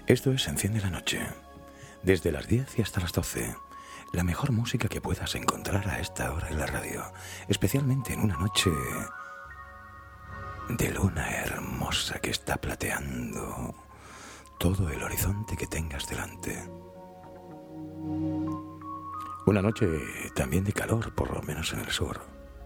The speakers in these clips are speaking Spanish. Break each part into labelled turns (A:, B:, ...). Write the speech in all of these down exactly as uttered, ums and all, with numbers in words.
A: Esto es Enciende la Noche. Desde las diez y hasta las doce. La mejor música que puedas encontrar a esta hora en la radio. Especialmente en una noche de luna hermosa que está plateando todo el horizonte que tengas delante. Una noche también de calor, por lo menos en el sur.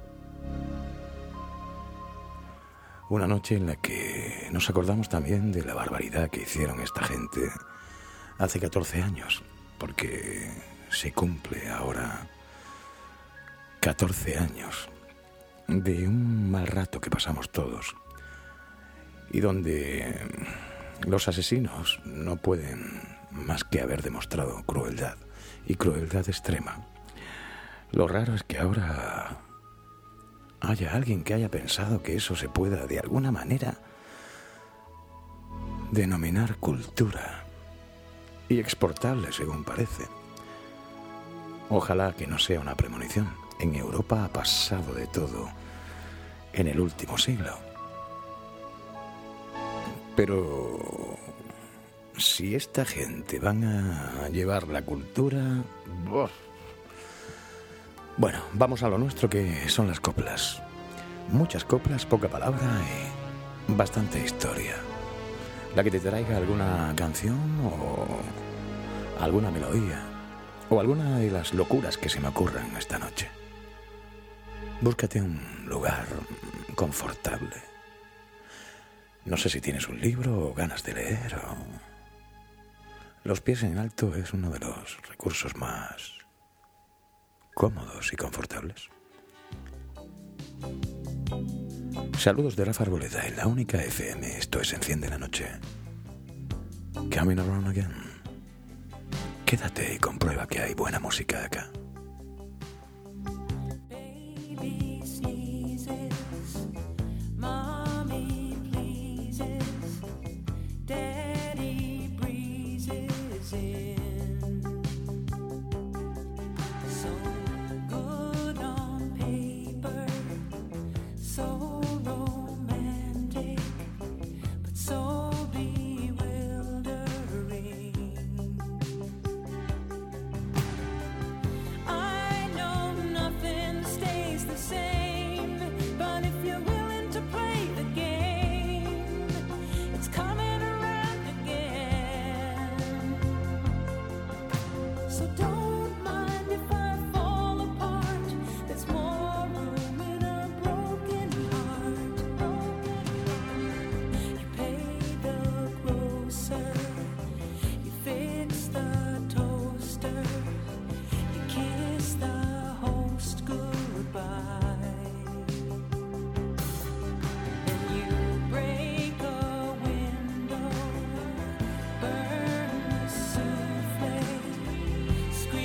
A: Una noche en la que nos acordamos también de la barbaridad que hicieron esta gente hace catorce años, porque se cumple ahora catorce años de un mal rato que pasamos todos y donde los asesinos no pueden más que haber demostrado crueldad y crueldad extrema. Lo raro es que ahora haya alguien que haya pensado que eso se pueda de alguna manera denominar cultura y exportable, según parece. Ojalá que no sea una premonición. En Europa ha pasado de todo en el último siglo. Pero si esta gente van a llevar la cultura... ¡Buf! Bueno, vamos a lo nuestro, que son las coplas. Muchas coplas, poca palabra y bastante historia. La que te traiga alguna canción o alguna melodía o alguna de las locuras que se me ocurran esta noche. Búscate un lugar confortable. No sé si tienes un libro o ganas de leer o... Los pies en alto es uno de los recursos más cómodos y confortables. Saludos de Rafa Arboleda en la única F M. Esto es Enciende la Noche. Coming around again. Quédate y comprueba que hay buena música acá.
B: Scream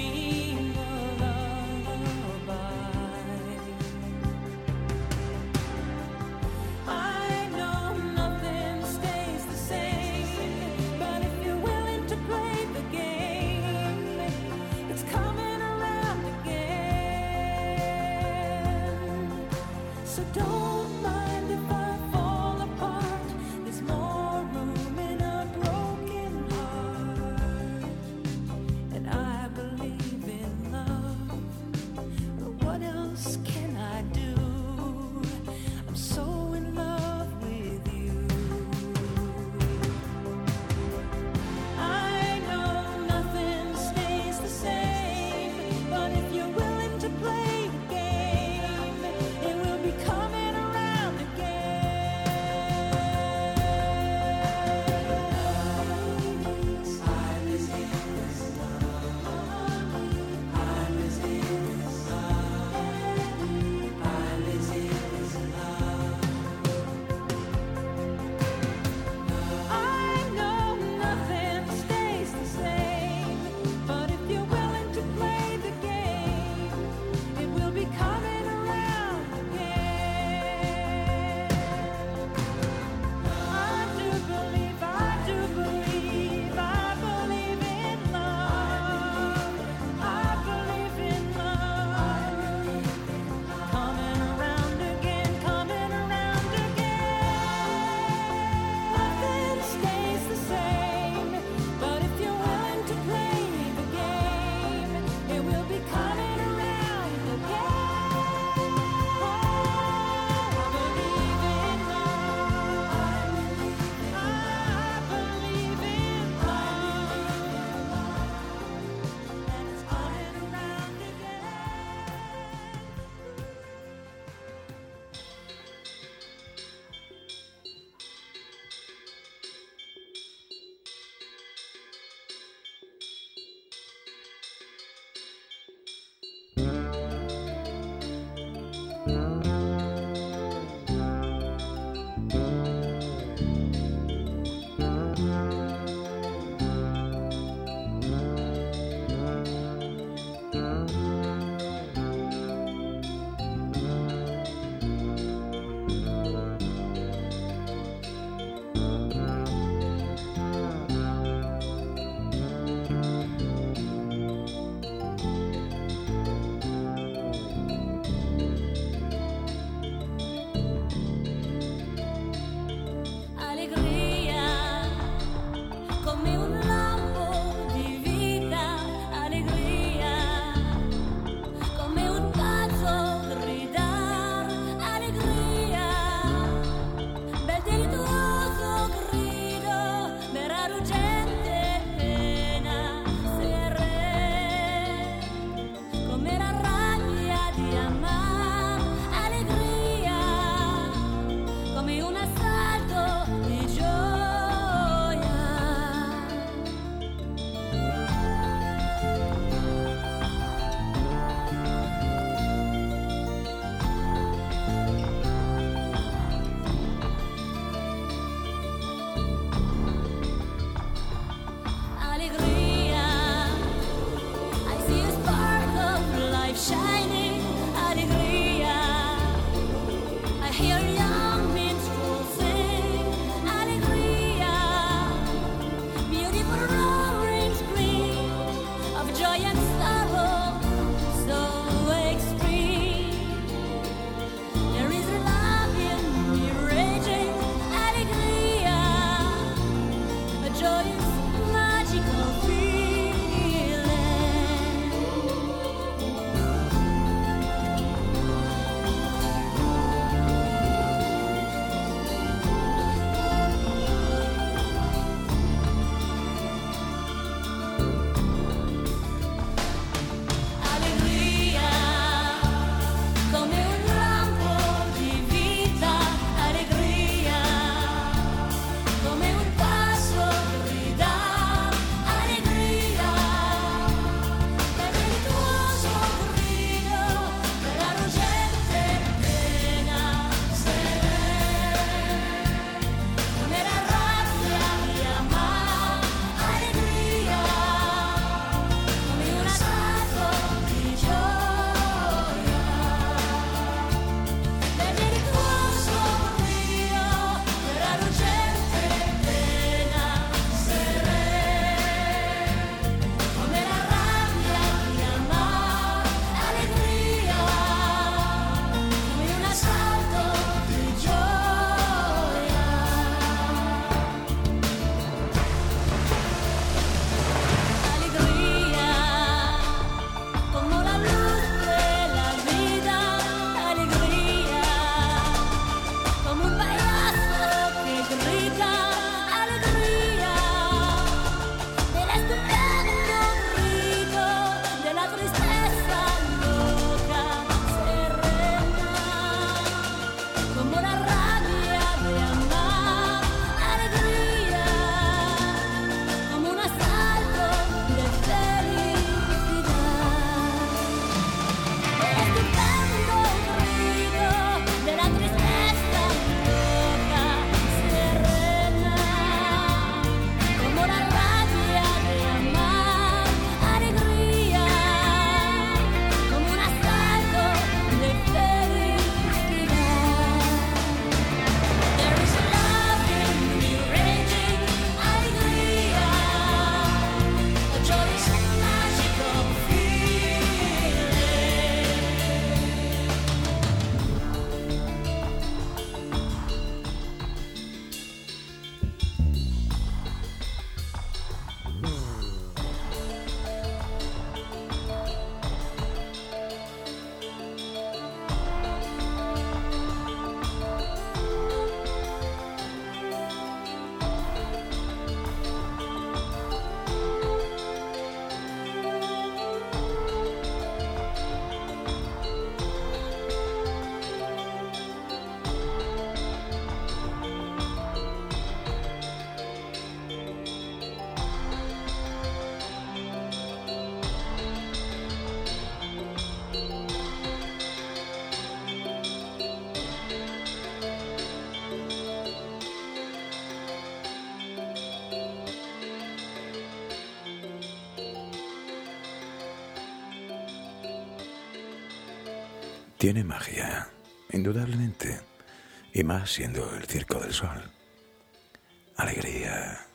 A: Tiene magia, indudablemente, y más siendo el Circo del Sol. Alegría.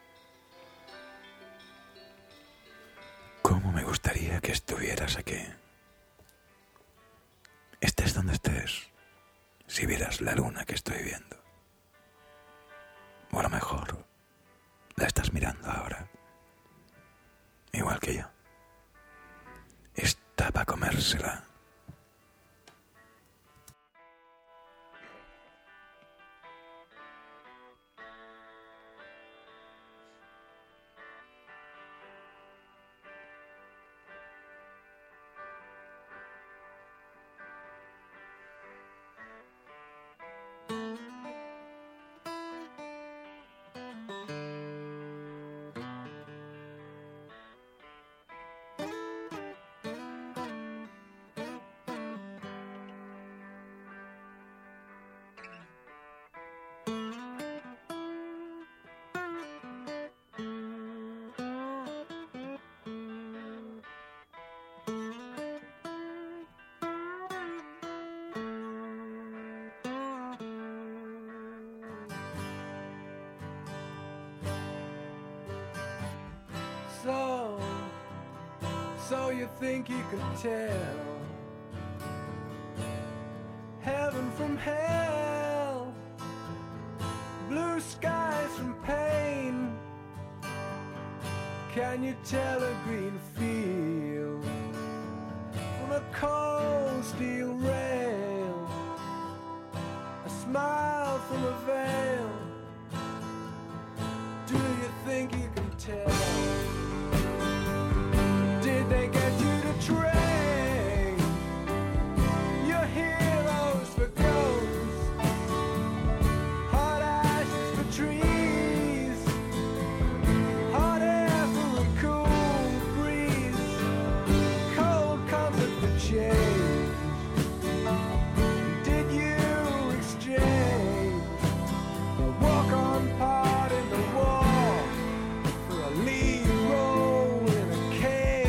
A: ¿Cómo me gustaría que estuvieras aquí? Estés donde estés, si vieras la luna que estoy viendo. O a lo mejor la estás mirando ahora, igual que yo. Está para comérsela.
B: So, so you think you can tell heaven from hell, blue skies from pain? Can you tell a green field from a cold steel rail, a smile from a veil? Do you think you can tell? Did they get you to train your heroes for ghosts, hot ashes for trees, hot air for a cool breeze, cold comfort for change? Did you exchange a walk-on part in the war for a lead role in a cage?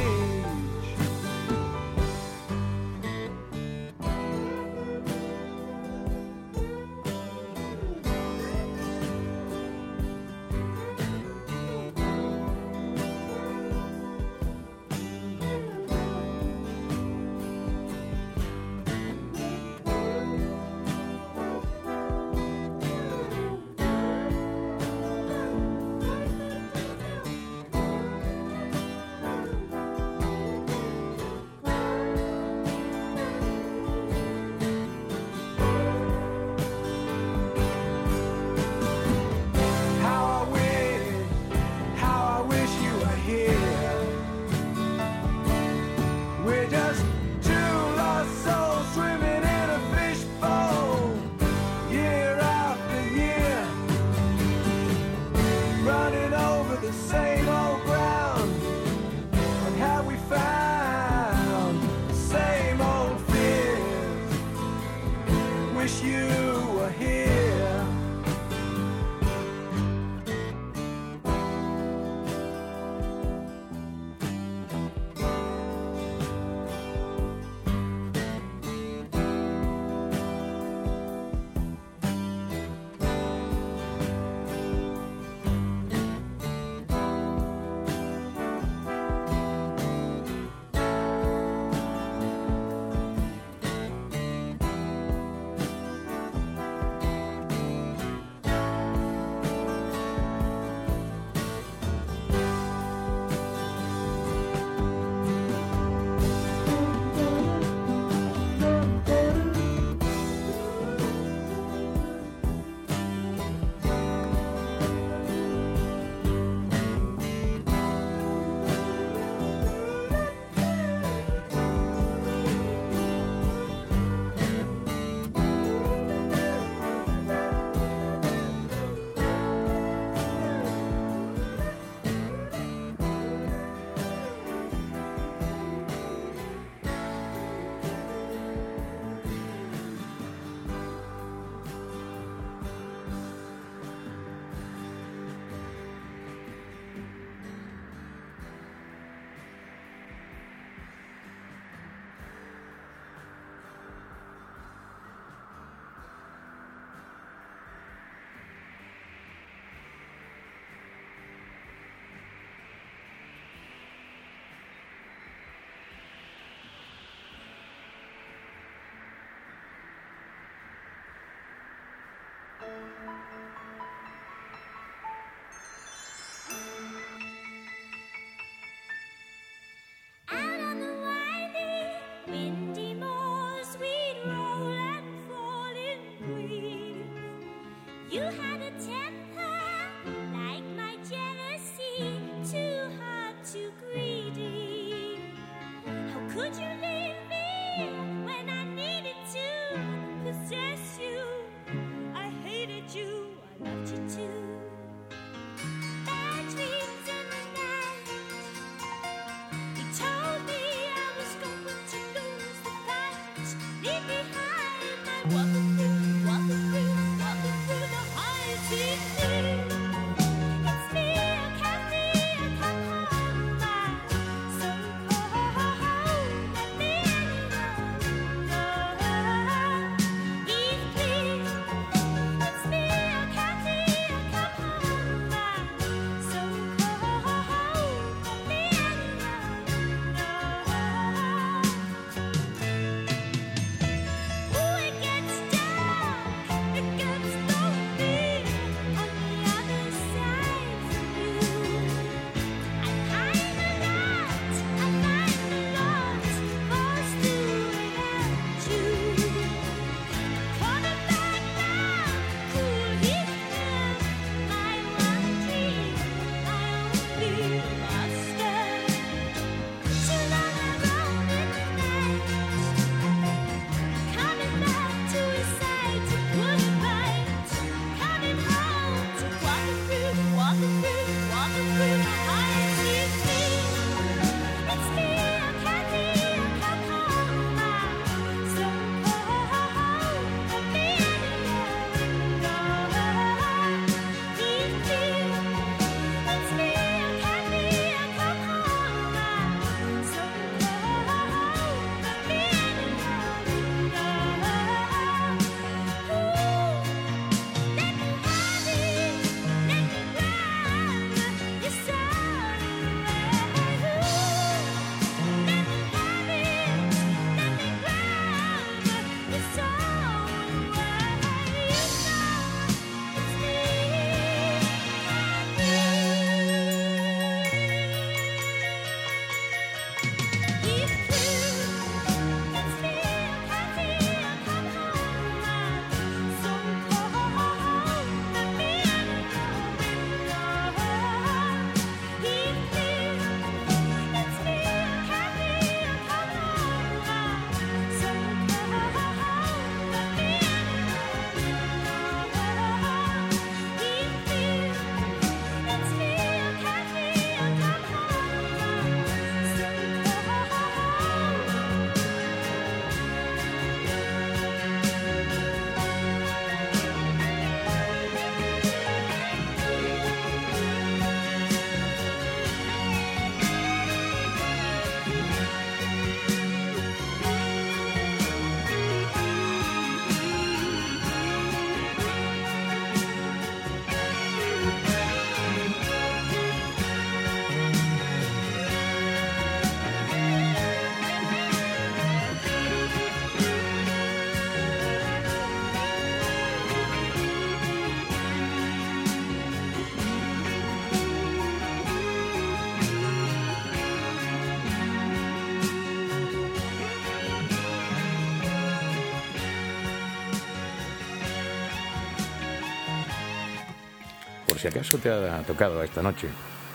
A: Por si acaso te ha tocado esta noche.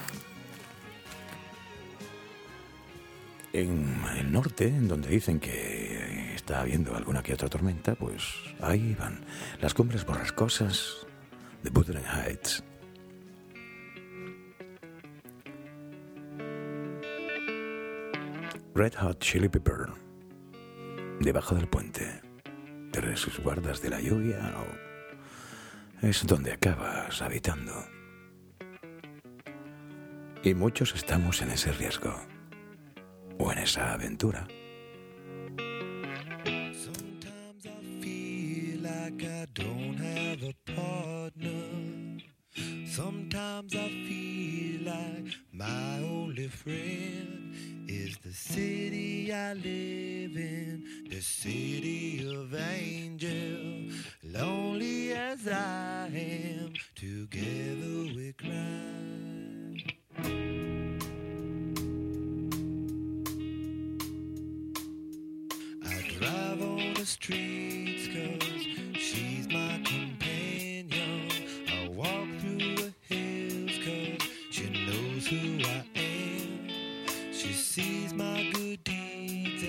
A: En el norte, donde dicen que está habiendo alguna que otra tormenta, pues ahí van las cumbres borrascosas de Wuthering Heights. Red Hot Chili Pepper, debajo del puente, te resguardas de la lluvia o es donde acabas habitando. Y muchos estamos en ese riesgo o en esa aventura.
B: Sometimes I feel like I don't have a partner. Sometimes I feel like my only friend is the city I live in, the city of angels. Lonely as I am, together we cry. I drive on the streets 'cause she's my companion. I walk through the hills 'cause she knows who I am. She sees my good deeds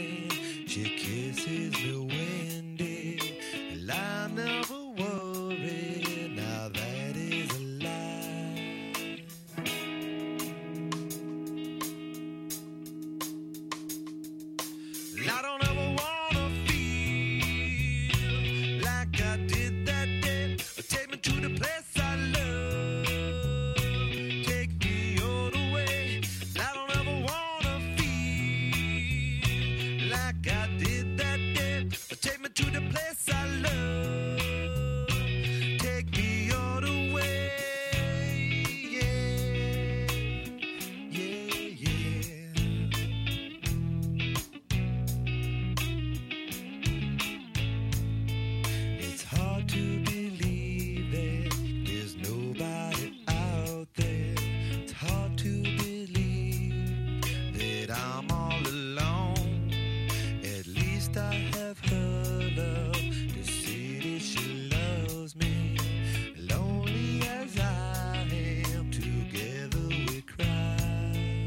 C: I'm all alone. At least I have her love to see that she loves me. Lonely as I am, together we cry.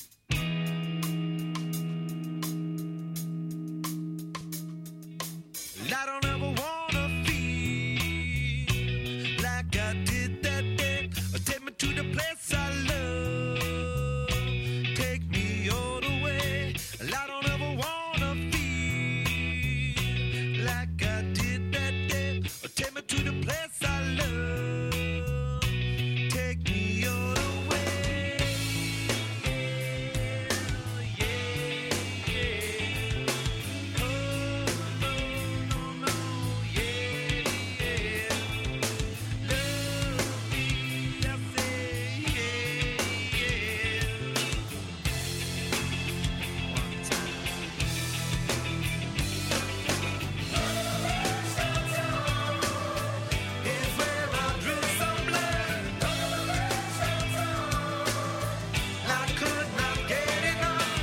C: I don't ever wanna feel like I did that day. Take me to the place I love. Take me all the way. I don't ever wanna feel like I did that day. Take me to the place I love. Take me all the way. Yeah, yeah. Oh, no, no, no, yeah, yeah. Love me, I say, yeah, yeah. One time. It's where I drink some blood. I could not get enough.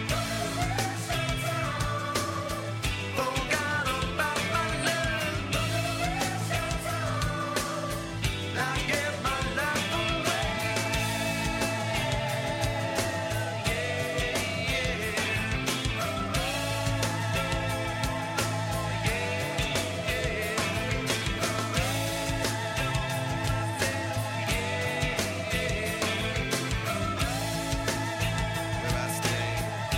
C: Forgot about my love. I gave my life away. Where I stay.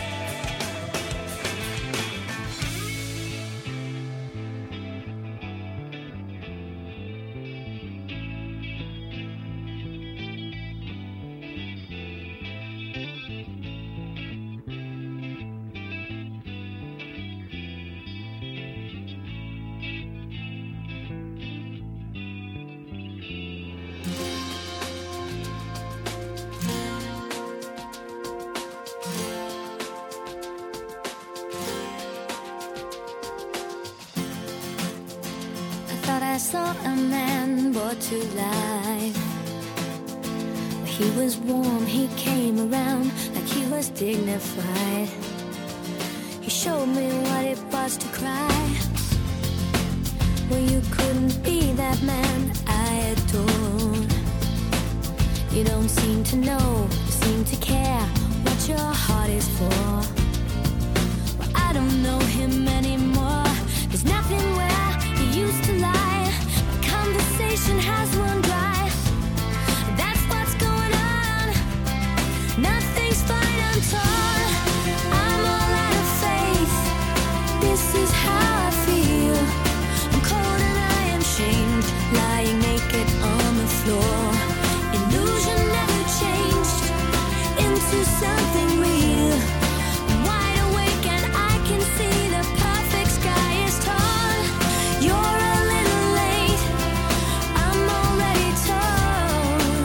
D: I thought I saw a man brought to life. He was warm, he came around like he was dignified. He showed me what it was to cry. Well, you couldn't be that man I adored. You don't seem to know, you seem to care what your heart is for. Well, I don't know him anymore. There's nothing where he used to lie. My conversation has run dry. That's what's going on. Nothing's fine, I'm torn. I'm all out of faith. This is how I feel. I'm cold and I am shamed, lying naked on the floor. Illusion never changed into something real. I'm wide awake and I can see the perfect sky is torn. You're a little late, I'm already torn.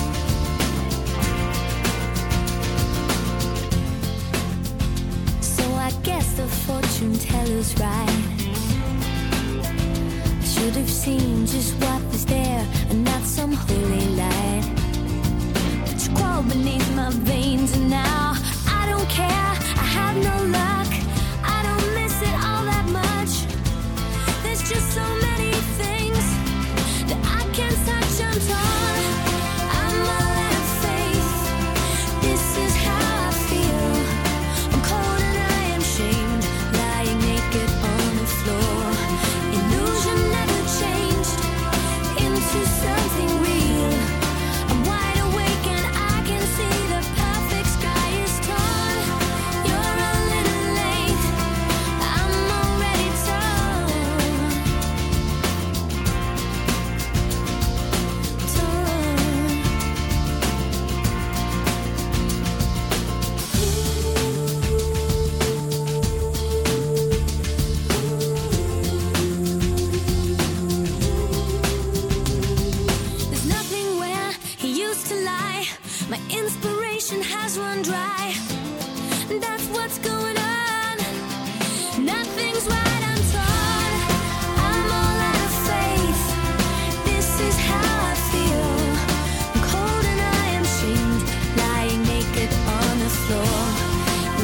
D: So I guess the fortune teller's right. I should have seen just what was there and not some holy light. But you crawl beneath my veins and now I don't care, I have no luck. I don't miss it all that much. There's just so many things that I can't touch, I'm torn. I'm all out of faith. This is how I feel. I'm cold and I am shamed, lying naked on the floor. Illusion never changed into something real. I'm wide awake and I can see the perfect sky is torn. You're a little late, I'm already torn. There's nothing where he used to lie. My inspiration has run dry. That's what's going on. Nothing's right, I'm torn. I'm all out of faith. This is how I feel. I'm cold and I am shamed, lying naked on the floor.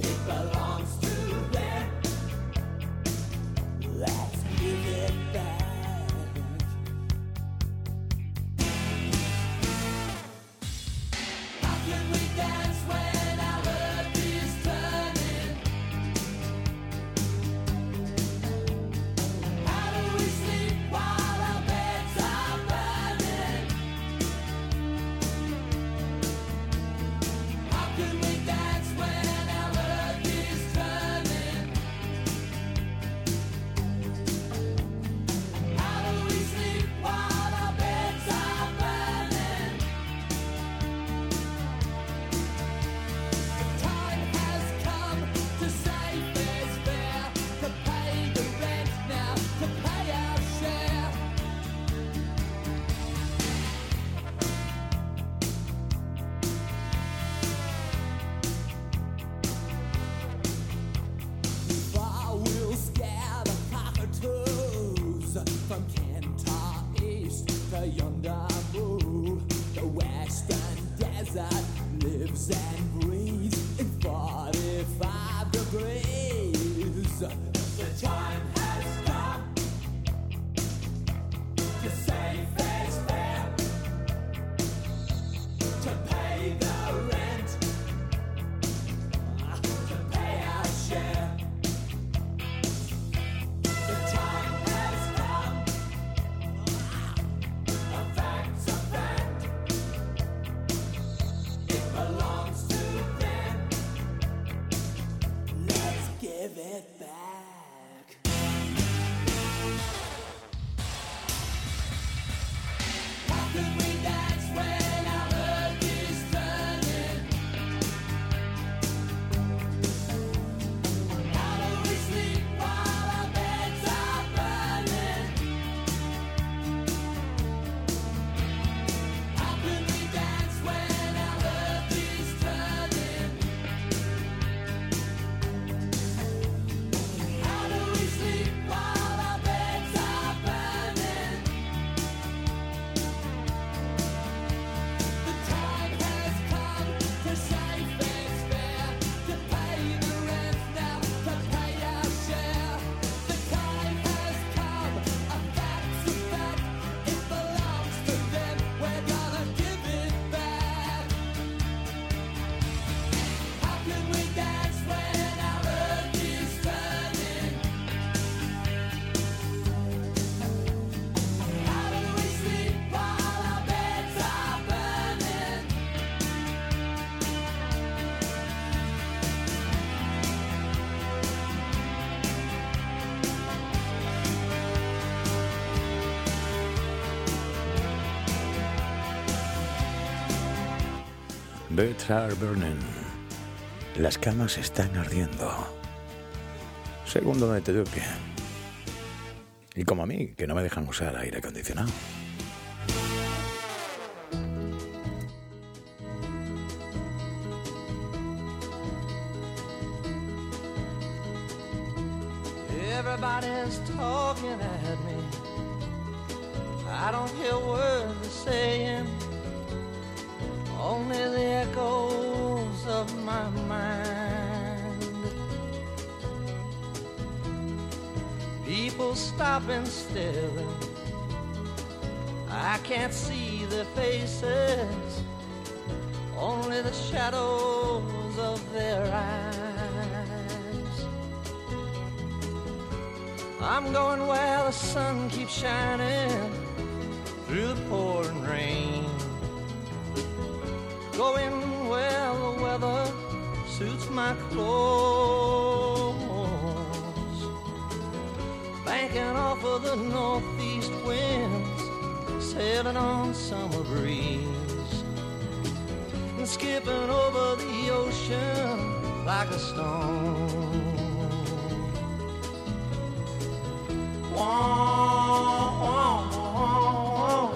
B: From Kentar East to yonder moon, the western desert lives and breathes in forty-five degrees. The time has come to say face fair, to pay the rent, to pay our share. The time has come, a fact's a fact. It belongs to them. Let's give it back. How can we dance when our earth is turning? How do we sleep while our beds are burning? How can we dance when our earth is turning? How do we sleep while our beds are burning? The time has come to say fair's fair, to pay the rent now, to pay our share. The time has come, a fact's a fact. It belongs to them, we're gonna give it back. How can we dance when our earth is turning? How do we sleep while our beds are burning?
A: Beds are burning. Las camas están ardiendo. Según donde te toque. Y como a mí, que no me dejan usar aire acondicionado.
B: Everybody's talking at me. I don't hear words they're saying, only the echoes of my mind. People stop and stare. I can't see their faces, only the shadows of their eyes. I'm going where the sun keeps shining through the pouring rain, going where the weather suits my clothes, banking off of the northeast winds, sailing on summer breeze, and skipping over the ocean like a stone. Wah, wah, wah,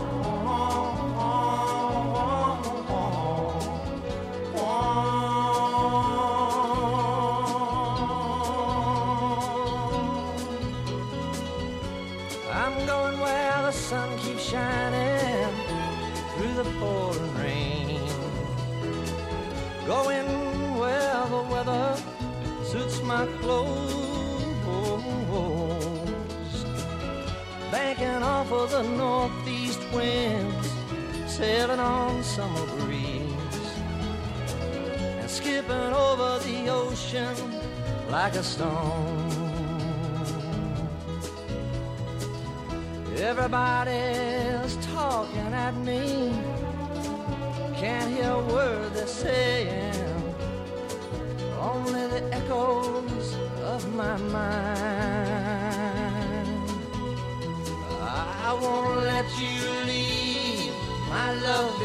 B: I'm going where the sun keeps shining through the pouring rain, going where the weather suits my clothes, banking off of the northeast winds, sailing on summer breeze, and skipping over the ocean like a stone. Everybody's talking at me, can't hear a word they're saying, only the echoes of my mind. I won't let you leave my love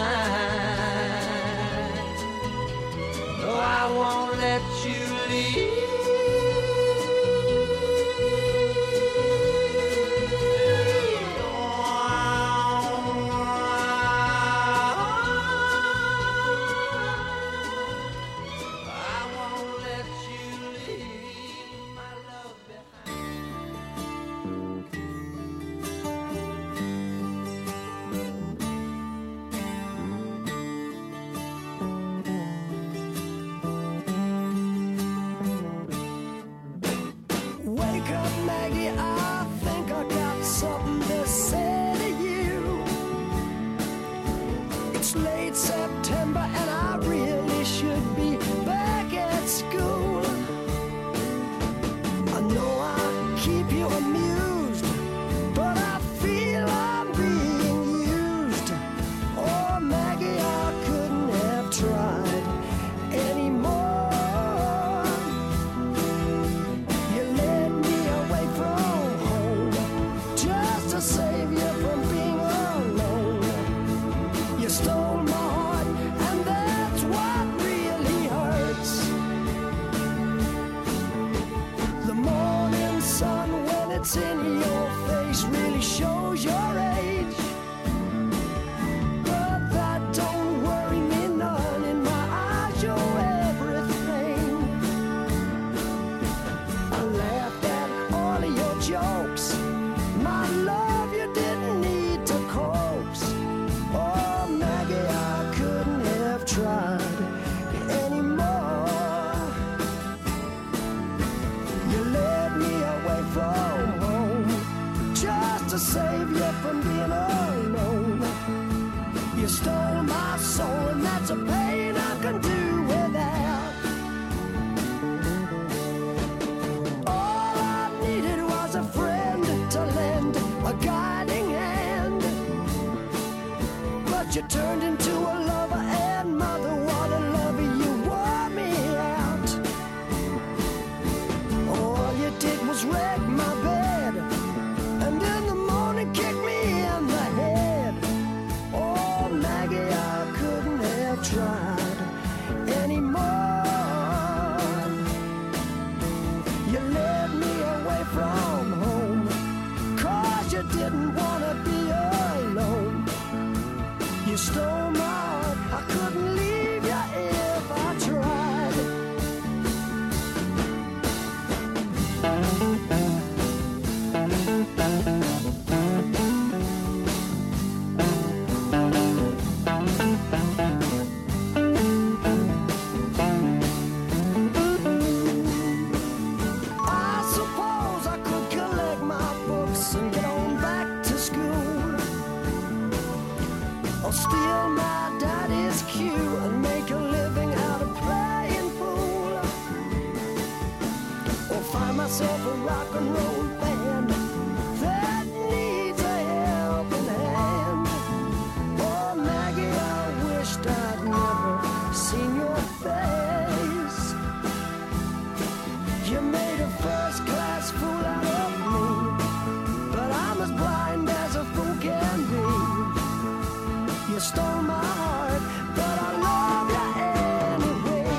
B: behind. No, I won't let you leave.
E: December and I really should be back at school. I know I keep you amused, but I feel I'm being used. Oh, Maggie, I couldn't have tried anymore. You led me away from home just to save you from being alone. You stole my heart, and that's what really hurts. The morning sun, when it's in your face, really shows your age. But that don't worry me none. In my eyes, you're everything. I laughed at all of your jokes. My love, you didn't need to coax. Oh, Maggie, I couldn't have tried anymore. You led me away from home just to save you from being alone. You stole my soul, and that's a pain I can do without. All I needed was a friend to lend a guiding hand. But you turned into a lover and mother. What a lover, you wore me out. All you did was wreck my bed, and in the morning kick me in the head. Oh, Maggie, I couldn't have tried anymore. You led me away from home, 'cause you didn't want to be alone. You stole my heart, I couldn't leave you if I tried. I suppose I could collect my books and get on back to school, or steal my daddy's cue and make a living out of playing pool, or find myself a rock and roll band that needs a helping hand. Oh, Maggie, I wished I'd never seen your face. You made a first-class fool out of me, but I'm as blind as a fool can be. You stole my heart, but I love you anyway.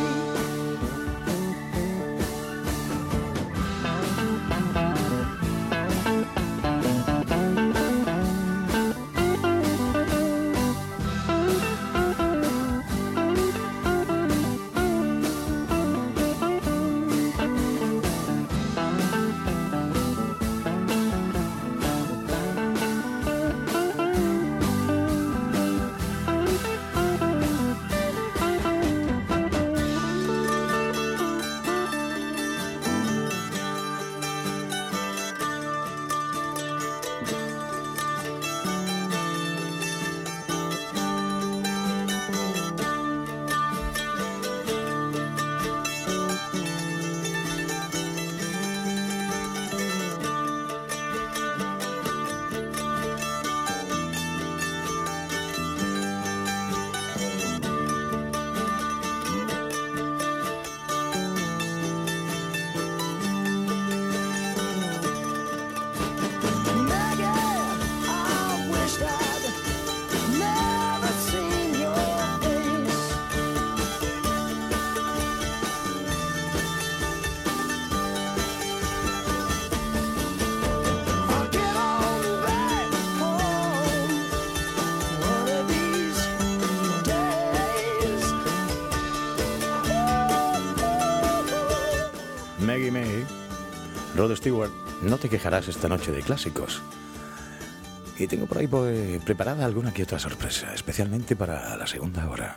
A: Maggie May, Rod Stewart, no te quejarás esta noche de clásicos. Y tengo por ahí pues, preparada alguna que otra sorpresa, especialmente para la segunda hora.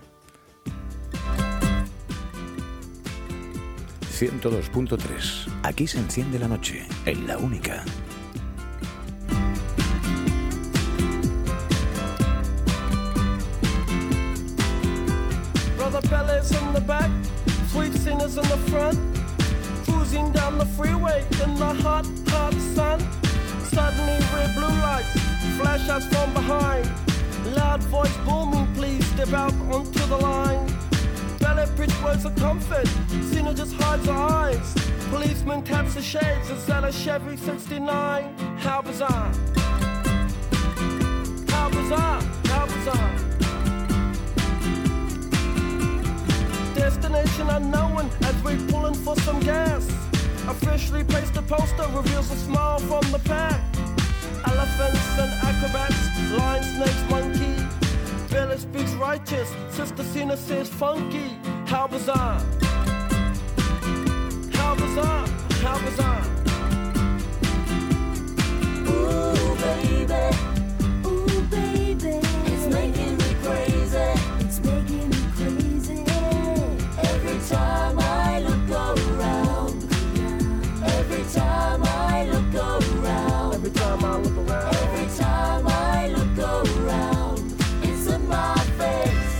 A: ciento dos punto tres. Aquí se enciende la noche, en La Única.
F: players in the back, sweet singers in the front, cruising down the freeway in the hot, hot sun. Suddenly red blue lights flash us from behind. Loud voice booming, please step out onto the line. Ballet bridge words of comfort, Cena just hides her eyes. Policeman taps the shades, it's at a Chevy sixty-nine. How bizarre, how bizarre, how bizarre. Destination unknown as we pulling for some gas. Officially placed a poster reveals a smile from the pack. Elephants and acrobats, lion, snakes, monkey. Billy speaks righteous, Sister Cena says funky. How bizarre, how bizarre, how bizarre.
D: Ooh, baby, ooh, baby, it's making me crazy, it's making me crazy. Every time I look around, every time I look around,
F: Every time I look around,
D: every time I look around, it's in my face.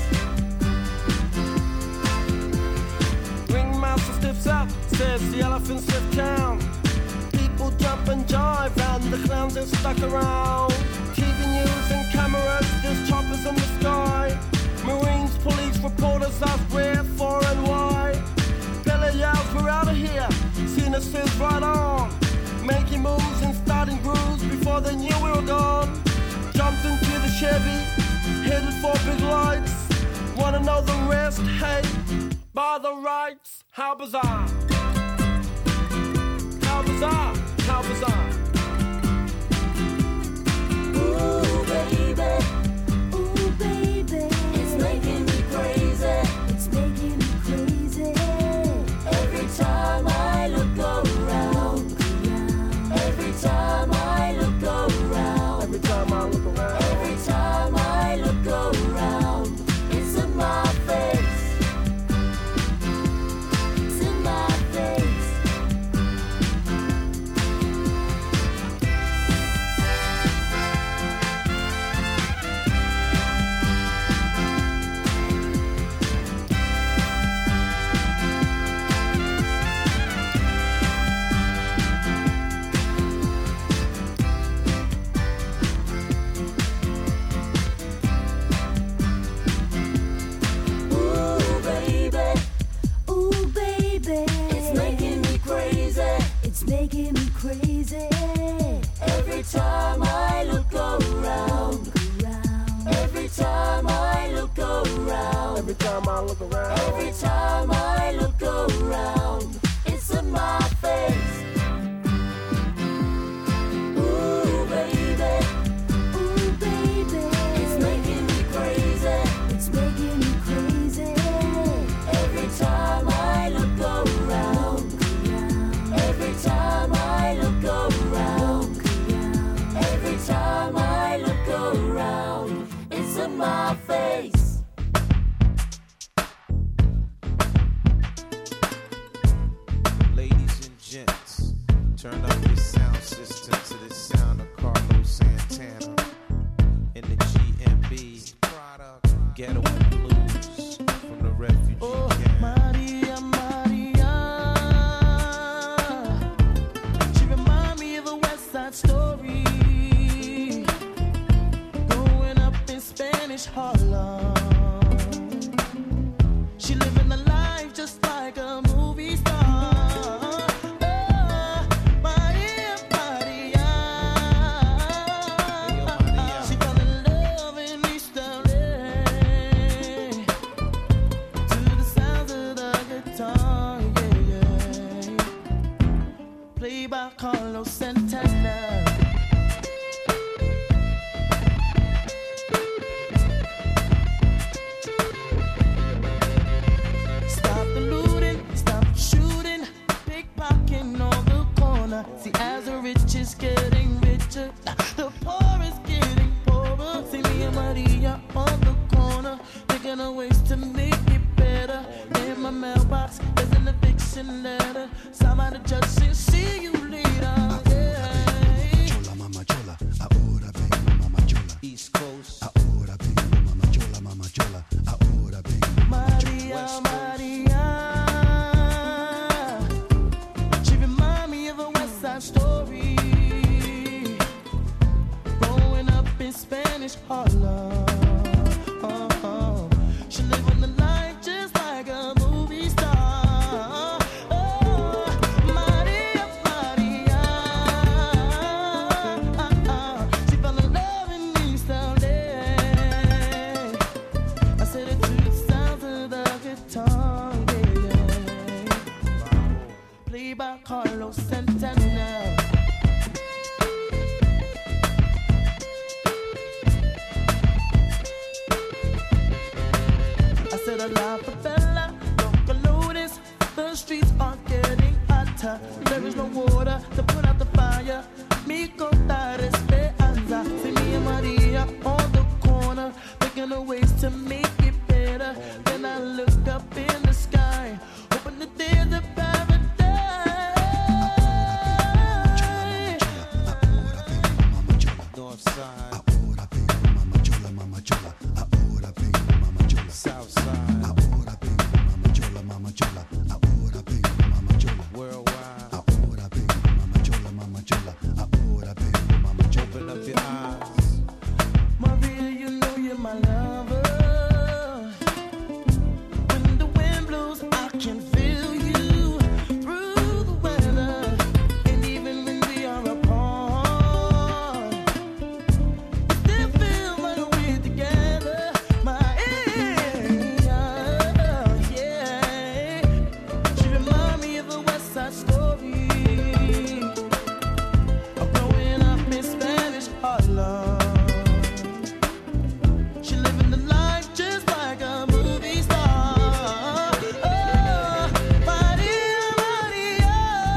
F: Ringmaster stiffs up, says the elephants left town. People jump and jive and the clowns are stuck around. T V news and cameras, there's choppers in the sky. Marines, police, reporters ask where, for and why. Billy yells, we're out of here. Cena says right on. Making moves and starting grooves before they knew we were gone. Jumped into the Chevy, headed for big lights. Wanna know the rest? Hey, by the rights. How bizarre, how bizarre, how bizarre.
D: Ooh, baby, ooh, baby, it's making me crazy, it's making me crazy. Every time I look around, every time I look around,
F: Every time I look around,
D: every time I look around, it's in my face, it's in my face. Ooh, baby, ooh, baby, it's making me crazy, it's making me crazy. Every time I look around, every time I look around,
F: every time I look around.
D: every time I look around, it's in my face. Ooh, baby, ooh, baby, it's making me crazy, it's making me crazy. Every time I look around, every time I look around, every time I look around, it's in my face.
C: Ladies and gents, turn up your sound system to the sound of Carlos Santana in the G M B Ghetto and Blues from the refugee
F: Oh,
C: camp.
F: Maria, Maria, she remind me of a West Side Story. Growing up in Spanish Harlem, she living the life just like a movie star. Oh, Maria, Maria, she fell in love in East L A to the sounds of the guitar, yeah, yeah. Played by Carlos Santana. Stop the looting, stop shooting, pickpocketing on the corner. See, as the rich is getting richer, the poor is getting poorer. See me and Maria on the corner, thinking of ways to make it better. In my mailbox, there's an eviction letter. Somebody just said, see you later. Yeah.
G: Chola, mama chola, ahora vengo, mama chola.
C: East Coast,
G: Ahora vengo, mama chola, mama chola. Ahora vengo, mama chola.
F: Maria, Maria.
H: Miss Spanish Harlem. She live on the line just like a movie star. Oh, Maria, Maria. She fell in love in East L A. I said it to the sounds of the guitar, yeah. Played by Carlos Santana. La favela, Roca Lotus, the streets are getting hotter. There is no water to put out the fire. Mi contar esperanza. See me and Maria on the corner, thinking of ways to make it better. Then I look up in the sky, hoping that there's a paradise.
C: North side,
G: Ahora vengo, mamá chola, mamá chola. Ahora vengo, mamá chola.
C: south side,
G: Ahora vengo, mamá chola, mamá chola. Ahora vengo, mamá chola.
C: worldwide.
G: Ahora vengo, mamá chola, mamá chola. Ahora vengo, mamá chola.
C: Open up your eyes.
H: Maria, you know you're my lover. When the wind blows, I can feel you through the weather. And even when we are apart, we still feel like we're together. My yeah. She remind me of a West Side Story. I'm growing up in Spanish Harlem. She living the life just like a movie star. Oh, Maria, Maria.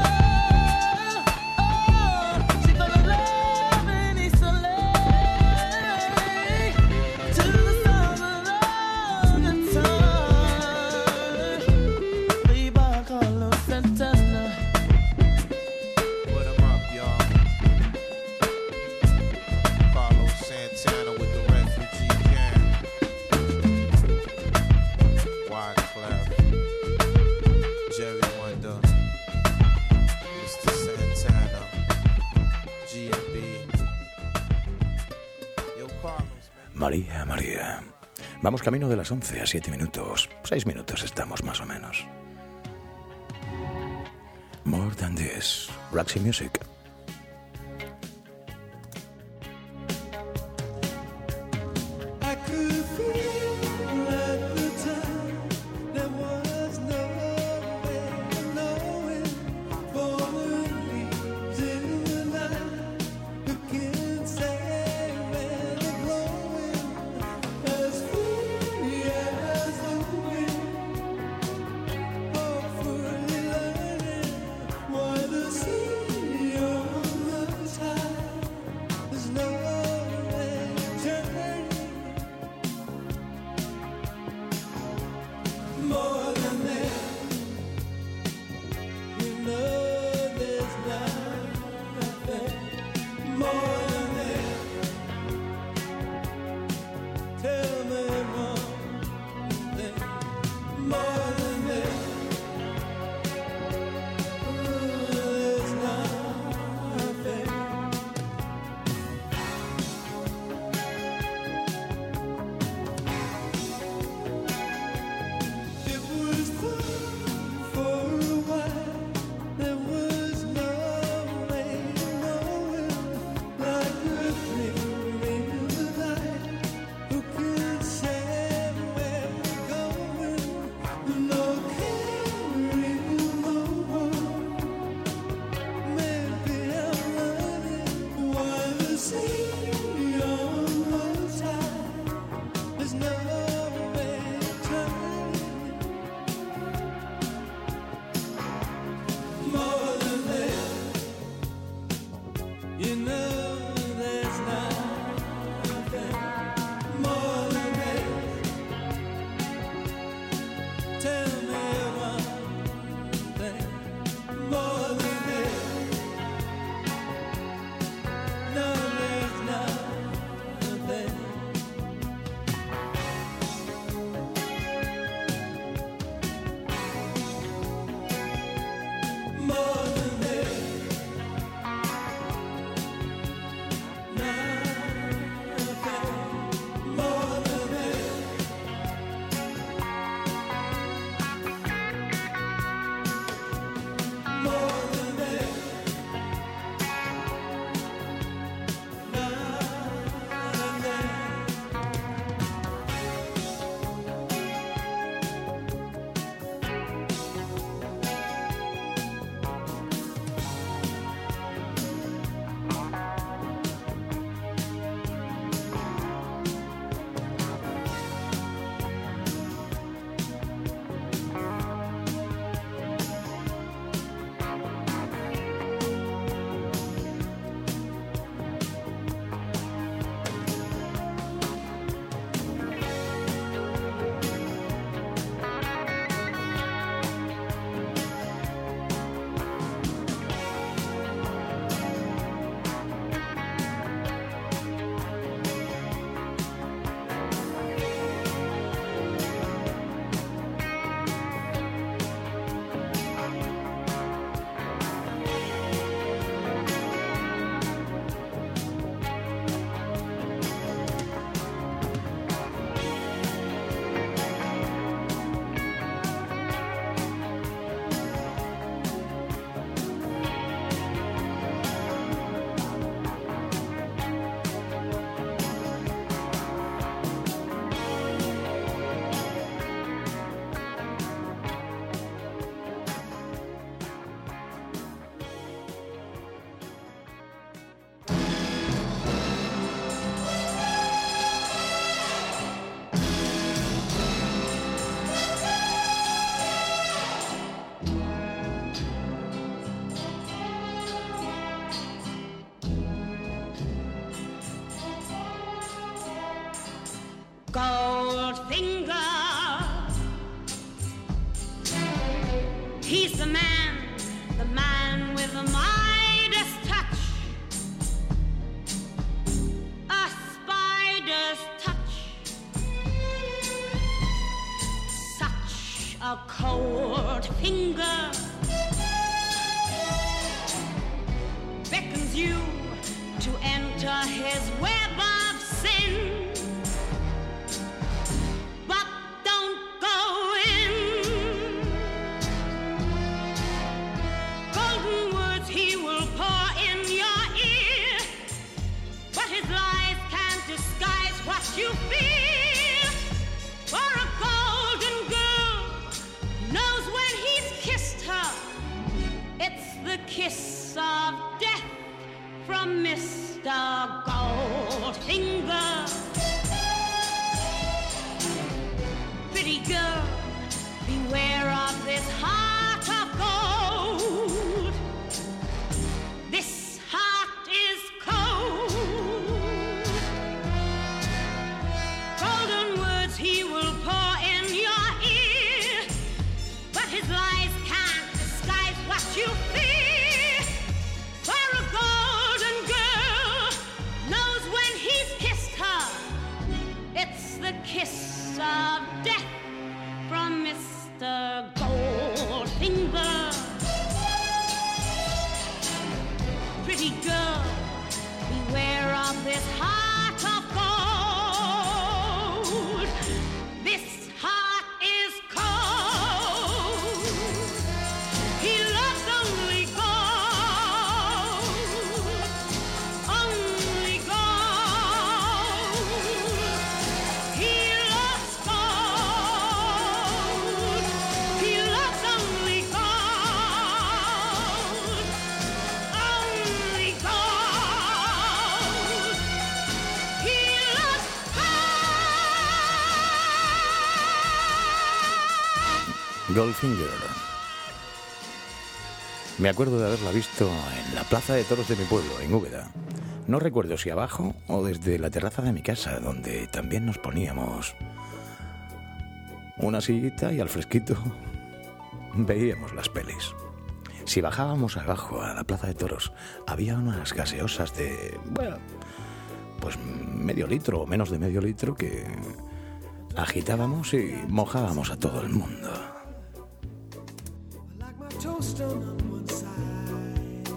H: Oh, she fell in love in East L A. To the sound of the guitar. Played by Carlos Santana.
C: Put 'em up, y'all. Carlos Santana with the refugee camp. Wyclef, Jerry Wonder, Mister Santana, G M B. Yo, Carlos, man.
A: María, María. Vamos camino de las once a siete minutos. seis minutos estamos más o menos. More Than This. Roxy Music.
C: I could feel at the time there was no way of knowing. Falling leaves in the night, who can say where they're blowing? As free as the wind, hopefully learning why the sea on the tide. There's no way turning. More than that, you know there's nothing more than that. Tell me one thing more than that. Ooh, there's nothing. It was fun for a while. There was no way of knowing, like a dream in the night. Who could say where we're going? No caring, no one. Maybe I'm running while the sea on the tide. There's no way turning. More than that, you know there's nothing more than that. Tell me one thing more than that. No, there's
I: Goldfinger. He's the man, the man with the Midas touch. A spider's touch. Such a cold finger beckons you to enter his web of sin. But don't go in. Golden words he will pour in your ear, but his lies can't disguise what you feel. For a golden girl knows when he's kissed her, it's the kiss of death from Mister Goldfinger. Pretty girl, beware of this heart of gold. This heart is cold. Golden words he will pour in your ear, but his lies can't disguise what you fear. For a golden girl knows when he's kissed her, it's the kiss of death from Mister Goldfinger. Pretty girl, beware of this heart of gold. This heart is cold. He loves only gold, only gold. He loves gold. He loves only gold, only gold. He loves
A: Goldfinger. Me acuerdo de haberla visto en la plaza de toros de mi pueblo, en Úbeda. No recuerdo si abajo o desde la terraza de mi casa, donde también nos poníamos una sillita y al fresquito veíamos las pelis. Si bajábamos abajo a la plaza de toros, había unas gaseosas de, bueno, pues medio litro o menos de medio litro que agitábamos y mojábamos a todo el mundo.
E: Like my toast on one side.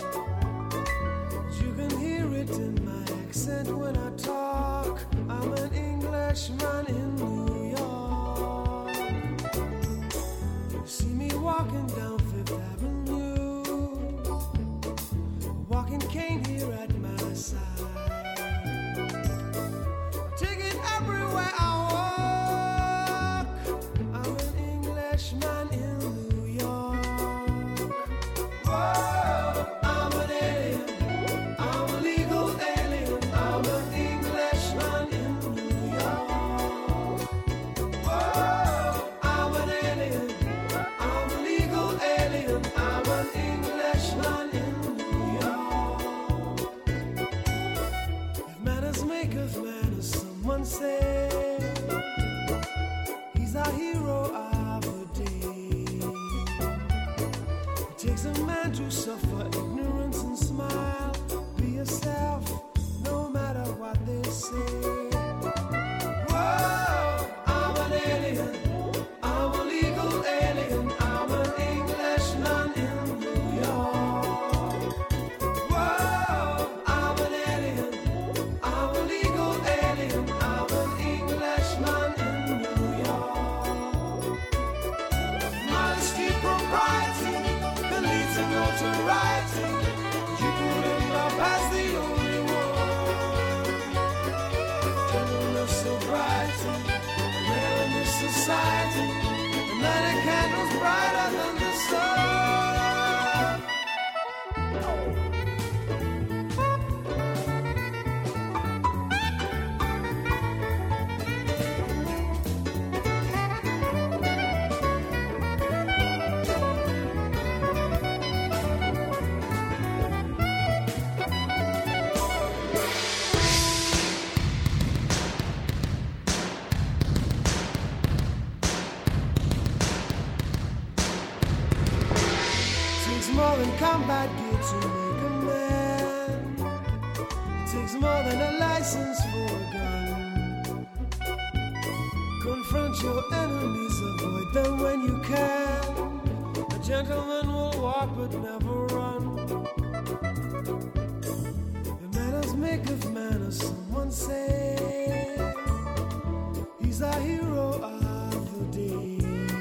E: You can hear it in my accent when I talk. I'm an Englishman in New York. You see me walking down Fifth Avenue, walking cane here at my side. Take it everywhere I walk. I'm an Englishman in New York. Whoa, I'm an alien. I'm a legal alien. I'm an Englishman in New York. Whoa, I'm an alien. I'm a legal alien. I'm an Englishman in New York. If manners maketh manners, someone say he's our hero of the day. It takes a man to suffer ignorance and smile. Be yourself, no matter what they say. Whoa, I'm an alien. I'm a legal alien. I'm an Englishman in New York. Whoa, I'm an alien. I'm a legal alien. I'm an Englishman in New York. Modesty, propriety, can lead to notoriety.
J: combat gear to make a man. It takes more than a license for a gun. Confront your enemies, avoid them when you can. A gentleman will walk but never run. The manners make of manners, someone say. He's a hero of the day.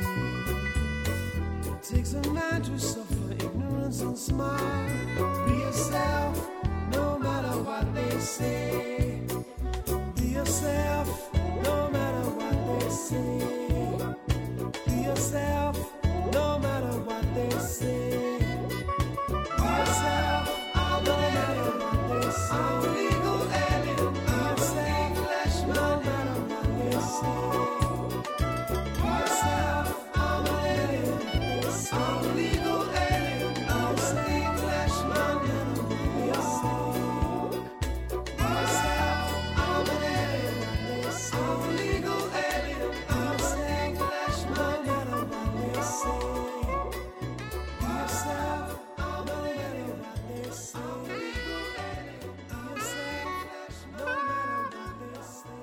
J: It takes a man to suffer ignorance and smile. Be yourself, no matter what they say. Be yourself, no matter what they say. Be yourself, no matter what they say. Be yourself, no matter what they say. I'm a legal alien, I'm a English, no matter what they say. Be yourself, I'm an alien, I'm a legal alien, I'm a English, no matter what they say. Be yourself, I'm an alien, I'm a legal alien, I'm a English, no matter what they say. Be yourself, I'm an alien, I'm a legal alien, I'm a English, no matter what they say.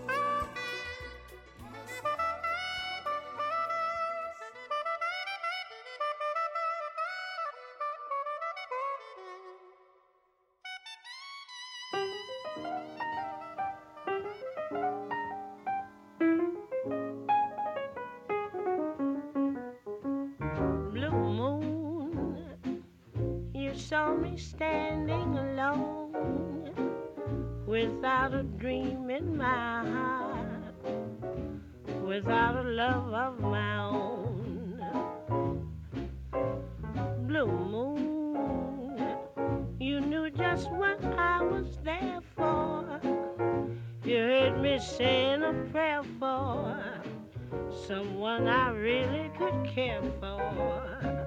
K: Blue moon, you saw me standing alone without a dream in my heart, without a love of my own. Blue moon, you knew just what I was there for. You heard me saying a prayer for someone I really could care for.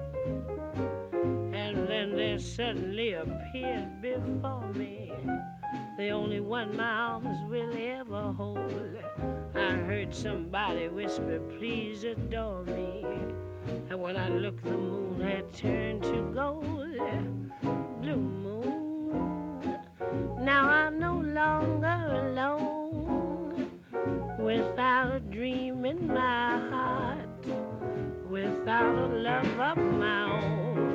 K: And then there suddenly appeared before me the only one my arms will ever hold. I heard somebody whisper, please adore me. And when I looked, the moon had turned to gold. Blue moon, now I'm no longer alone, without a dream in my heart, without a love of my own.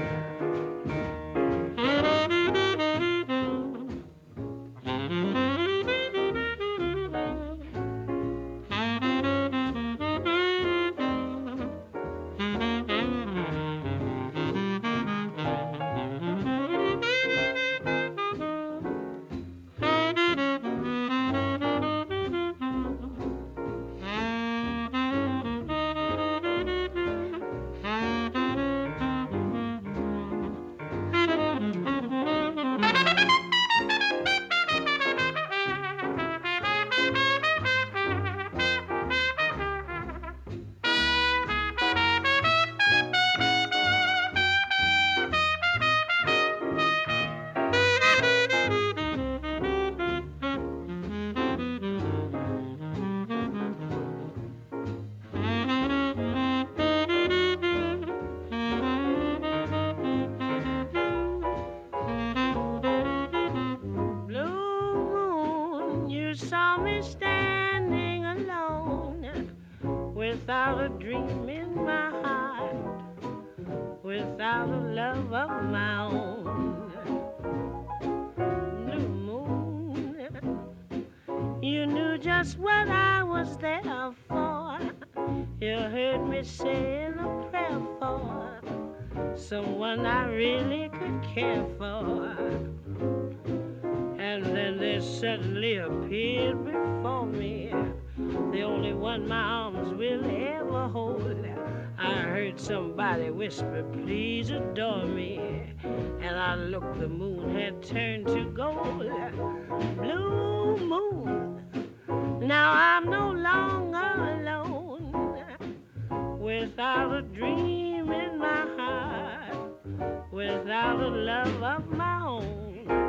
K: Without a dream in my heart, without a love of my own. Blue moon, you knew just what I was there for. You heard me saying a prayer for someone I really could care for. And then there suddenly appeared before me the only one my arms will ever hold. I heard somebody whisper, please adore me. And I looked, the moon had turned to gold. Blue moon, now I'm no longer alone, without a dream in my heart, without a love of my own.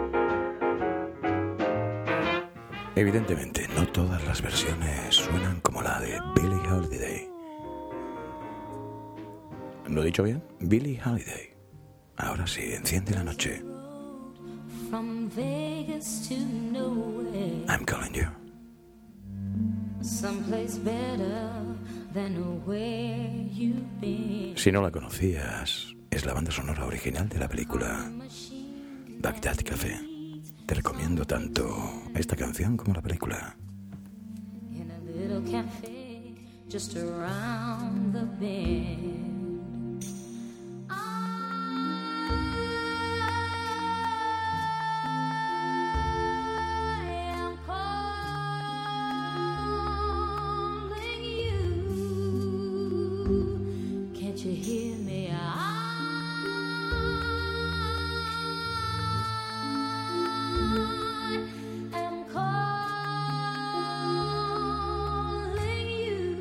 A: Evidentemente, no todas las versiones suenan como la de Billie Holiday. ¿Lo he dicho bien? Billie Holiday. Ahora sí, enciende la noche.
D: From Vegas to nowhere,
A: I'm calling you.
D: someplace better than where you've been.
A: Si no la conocías, es la banda sonora original de la película Baghdad Café. Te recomiendo tanto esta canción como la película.
D: In a little cafe just around the bend. You hear me? I am calling you.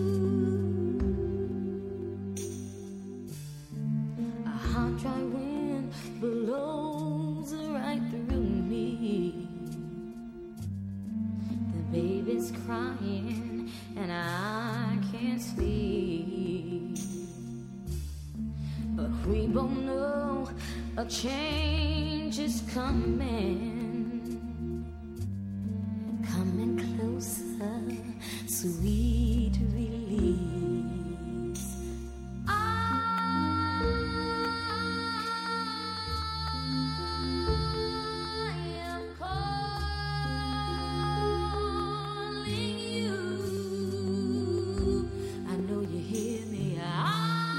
D: A hot dry wind blows right through me. The baby's crying and I can't sleep. But we both know a change is coming, coming closer, sweet release. I am calling you. I know you hear me. I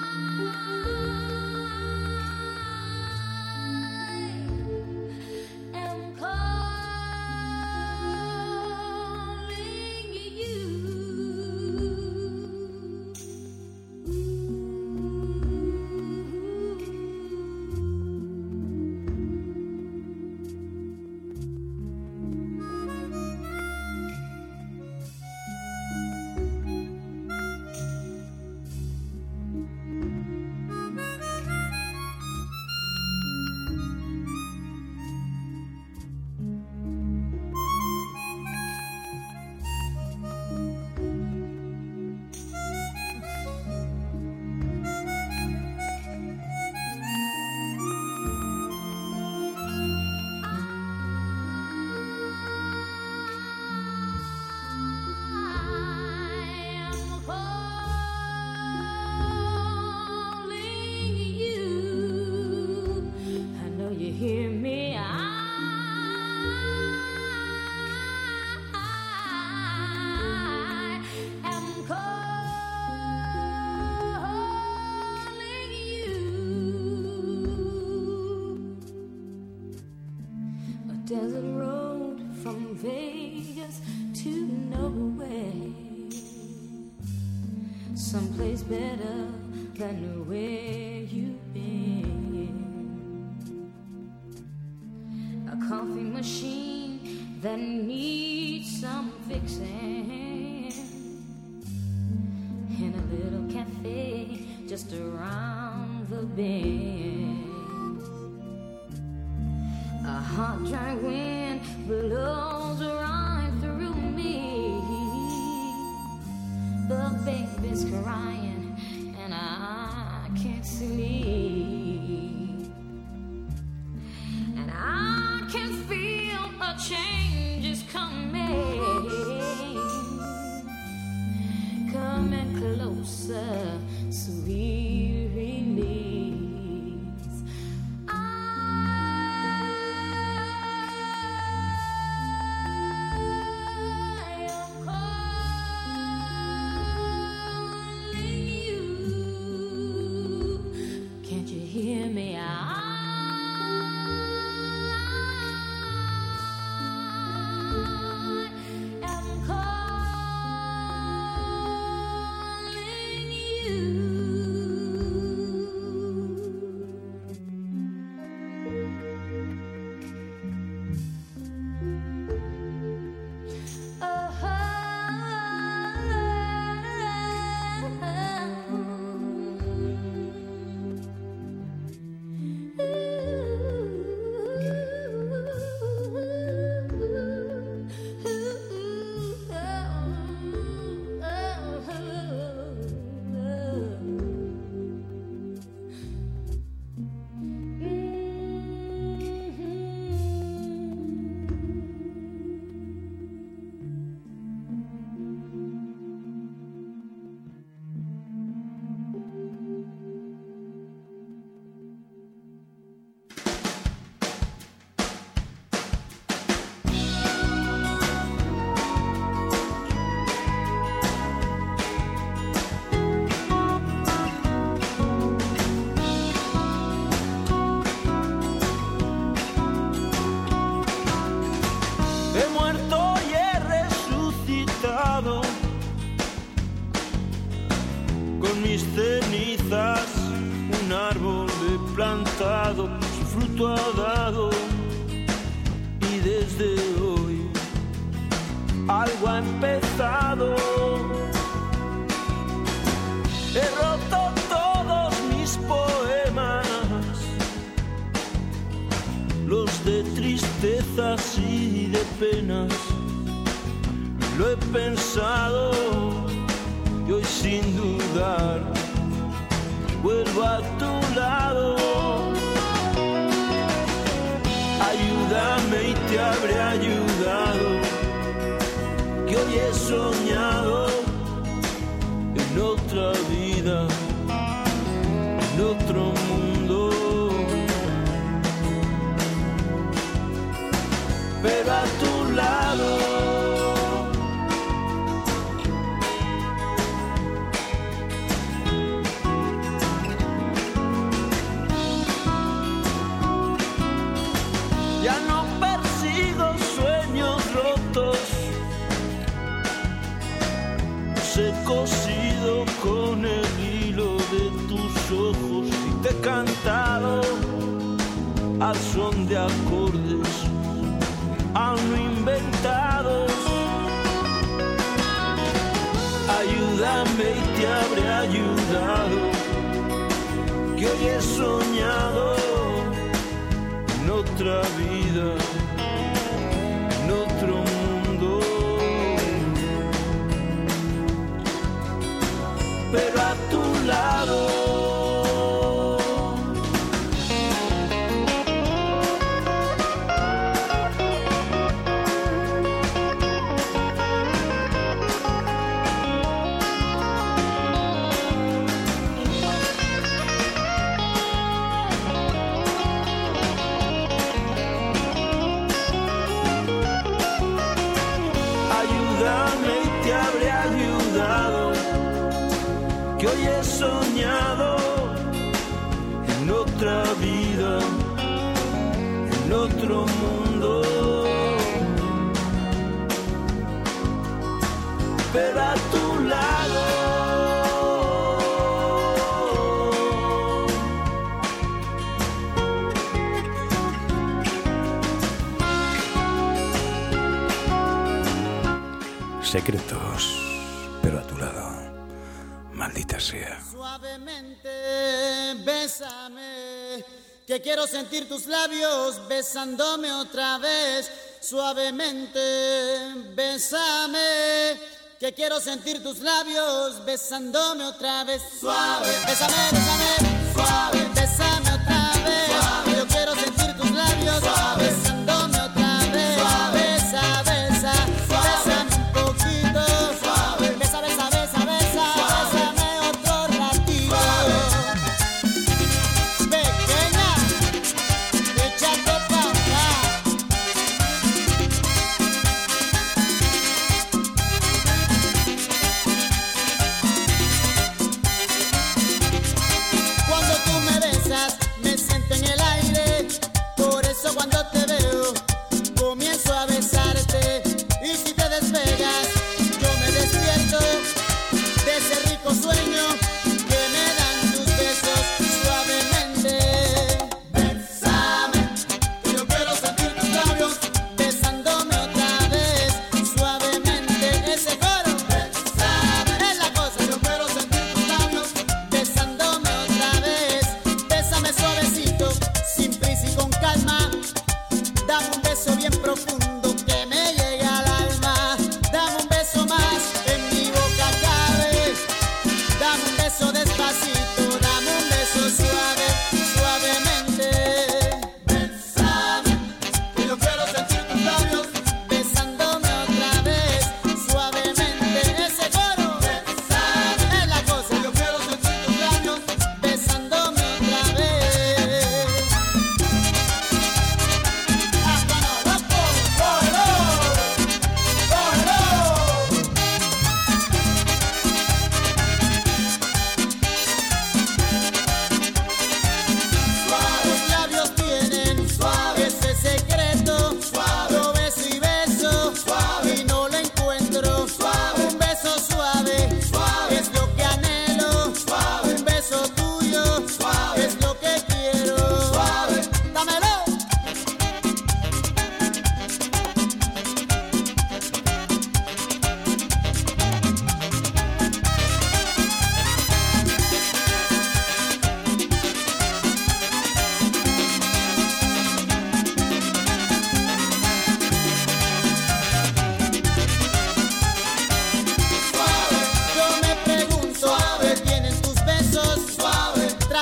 D: desert road from Vegas to nowhere, someplace better than where you've been. A coffee machine that needs some fixing, in a little cafe just around the bend. A hot, dry wind blows right through me. The baby's crying and I can't sleep. And I can feel a change is coming, coming closer, sweet release.
L: plantado, su fruto ha dado y desde hoy algo ha empezado. He roto todos mis poemas, los de tristezas y de penas. Lo he pensado y hoy sin dudar vuelvo a tu lado. Ayúdame y te habré ayudado, que hoy he soñado en otra vida, en otro mundo. Pero a tu lado. Ya no persigo sueños rotos, los he cosido con el hilo de tus ojos y te he cantado al son de acordes aún no inventados. Ayúdame y te habré ayudado, que hoy he soñado en otra vida, en otro mundo. Pero a tu lado. Que hoy he soñado en otra vida, en otro mundo. Pero a tu lado.
A: Secretos, pero a tu lado. Maldita sea.
M: Suavemente, bésame, que quiero sentir tus labios besándome otra vez. Suavemente, bésame, que quiero sentir tus labios besándome otra vez. Suave, bésame, bésame, suave, bésame otra vez. Suave, yo quiero sentir tus labios suave, besándome otra vez. Suave, besa, besa, bésame un poquito. Suave, besa, besa, besa, besa.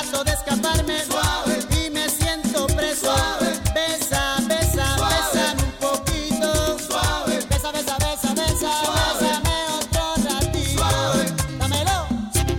M: trato de escaparme suave y me siento preso. Suave. Besa, besa, bésame un poquito. Suave. Besa, besa, besa, besa, bésame otro ratito. Suave. Dámelo.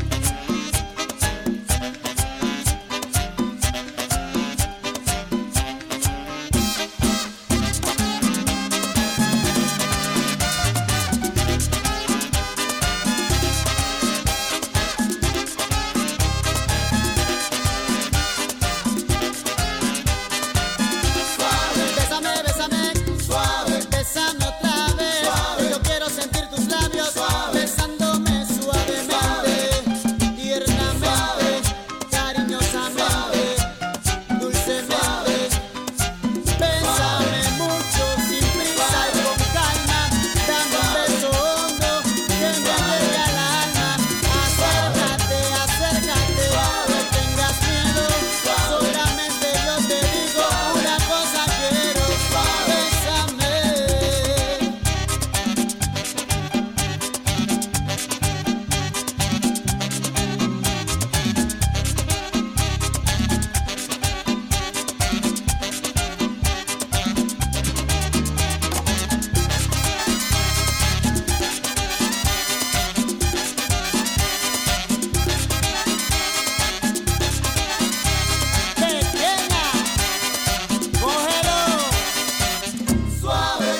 M: Bésame, bésame, suave, bésame otra vez. Suave. Yo quiero sentir tus labios suave, besándome suavemente, tiernamente, cariñosamente, dulcemente. Bésame mucho, sin prisa y con calma. Dame un beso hondo que me llegue al alma. Acércate, acércate, no tengas miedo. Solamente yo te digo una cosa quiero. Bésame. Pequeña, cógelo suave.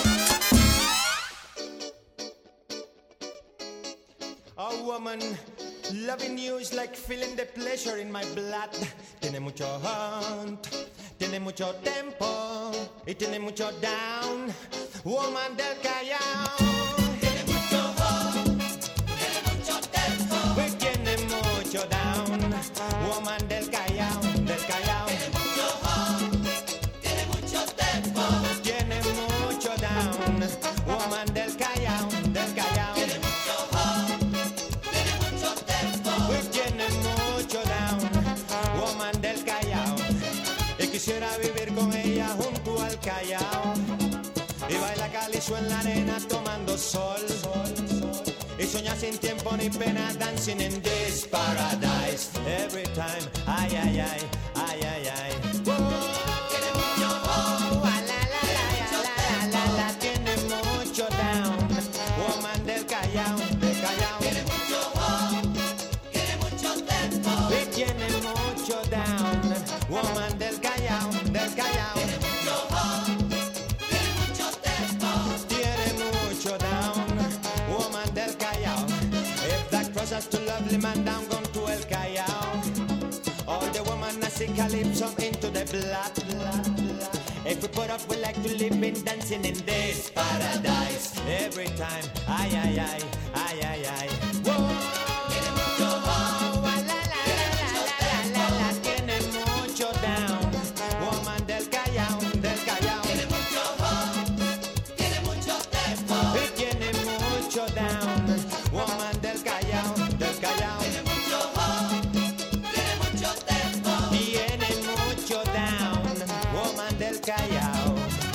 N: Oh woman, loving you is like feeling the pleasure in my blood. Tiene mucho hunt, tiene mucho tempo y tiene mucho down. Woman del Callao. Tiene mucho hunt, tiene mucho tempo y tiene mucho down. Woman del Callao, del Callao. Tiene mucho hunt, tiene mucho tempo, tiene mucho down. Woman del Callao, del Callao. Tiene mucho hunt, tiene mucho tempo y tiene mucho down. Woman del Callao. Y quisiera vivir con ella junto al Callao y baila calizo en la arena tomando sol y soñar sin tiempo ni pena dancing in this paradise every time. Ay, ay, ay, ay, ay, ay. Tiene mucho oh, la, la, la, la, la, la, la, tiene mucho down. Woman del Callao, del Callao. Tiene mucho oh, tiene mucho tempo y tiene mucho down. Woman del Callao, del Callao. Tiene mucho oh, tiene mucho tempo, tiene mucho down. Woman del Callao. If that crosses to lovely man down, gone to El Callao. All the woman I see calypso into the blood. If we put up, we like to live in dancing in this paradise every time. Ay, ay, ay, ay, ay, ay. Whoa. Tiene mucho oh, la, la, la, la, la, la, la, tiene mucho down. Woman del Callao, del Callao. Tiene mucho oh, tiene mucho tempo y tiene mucho down. Woman del Callao, del Callao. Tiene mucho oh, tiene mucho tempo, tiene mucho down. Woman del Callao.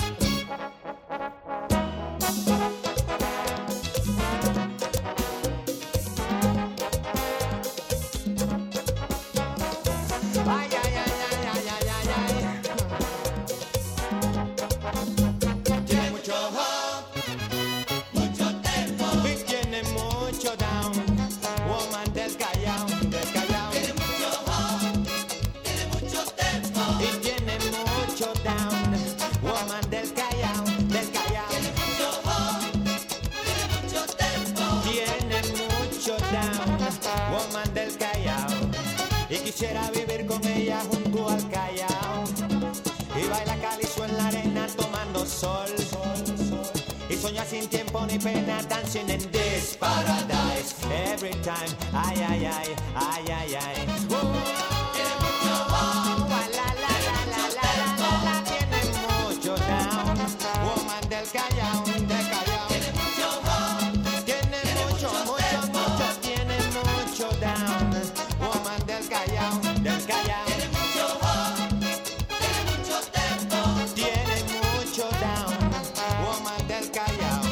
N: Ay, ay, ay, ay, ay, ay, ay, ay. Tiene mucho hop, mucho tempo y tiene mucho down. Woman del Callao, del Callao. Tiene mucho hop, tiene mucho tempo y tiene mucho down. Woman del Callao, del Callao. Tiene mucho hop, tiene mucho tempo, tiene mucho down. Woman del Callao. Y quisiera vivir con ella junto al Callao y baila calizo en la arena tomando sol y soñar sin tiempo ni pena dancing in this paradise every time. Ay, ay, ay, ay, ay, ay. Whoa. Tiene mucho oh, la, la, la, la, la, la, la, la, tiene mucho down. Woman del Callao, del Callao. Tiene mucho oh, tiene mucho, mucho, mucho, tiene mucho down. Woman del Callao, del Callao. Tiene mucho oh, tiene mucho tempo, tiene mucho down. Woman del Callao.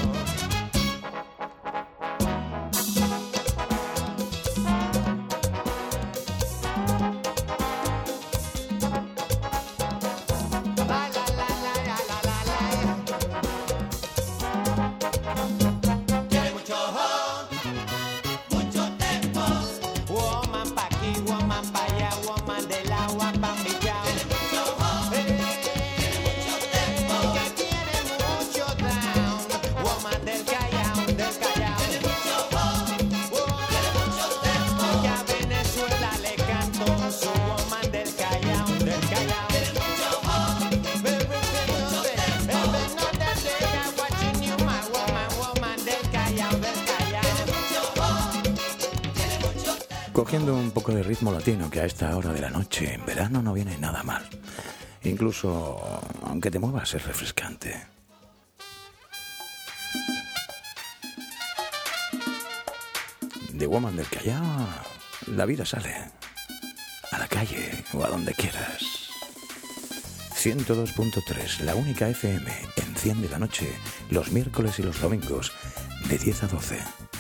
A: cogiendo un poco de ritmo latino que a esta hora de la noche en verano no viene nada mal. Incluso aunque te muevas es refrescante. The Woman del Callao, la vida sale a la calle o a donde quieras. ciento dos punto tres, la única F M, enciende la noche los miércoles y los domingos de diez a doce.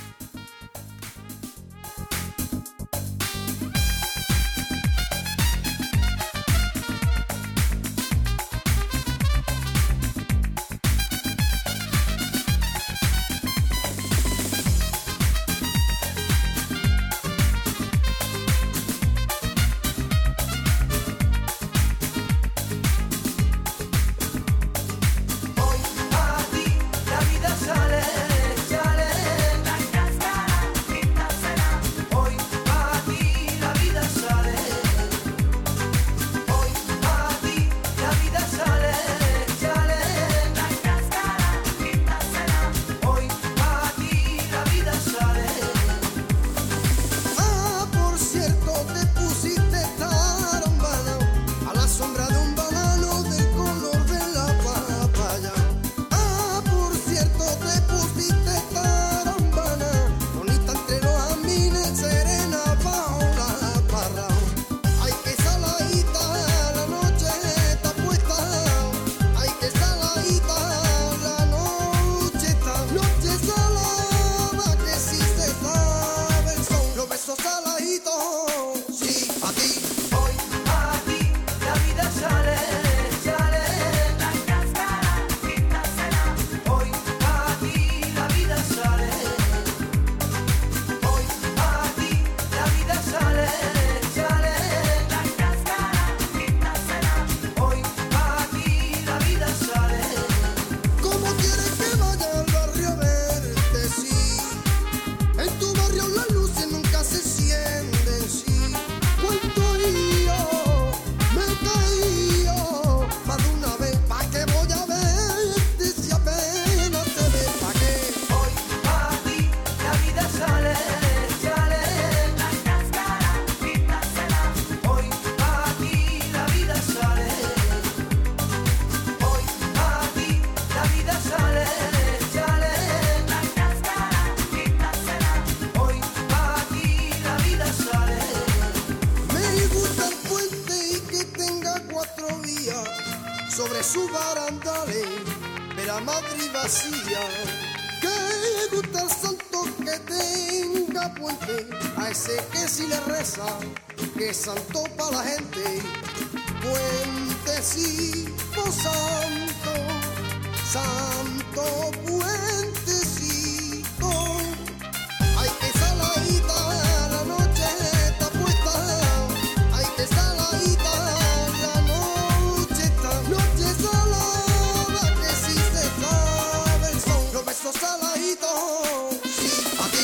J: La vida sale, sale.
E: sobre su barandales de la Madrid vacía. Que gusta el santo que tenga puente, a ese que si le reza, que es santo para la gente. Puentecito santo, santo puentecito. Ay, que saladita la noche está puesta. Ay, que saladita la noche está. Noche salada que si se sabe el son. Los besos saladitos, sí, a ti.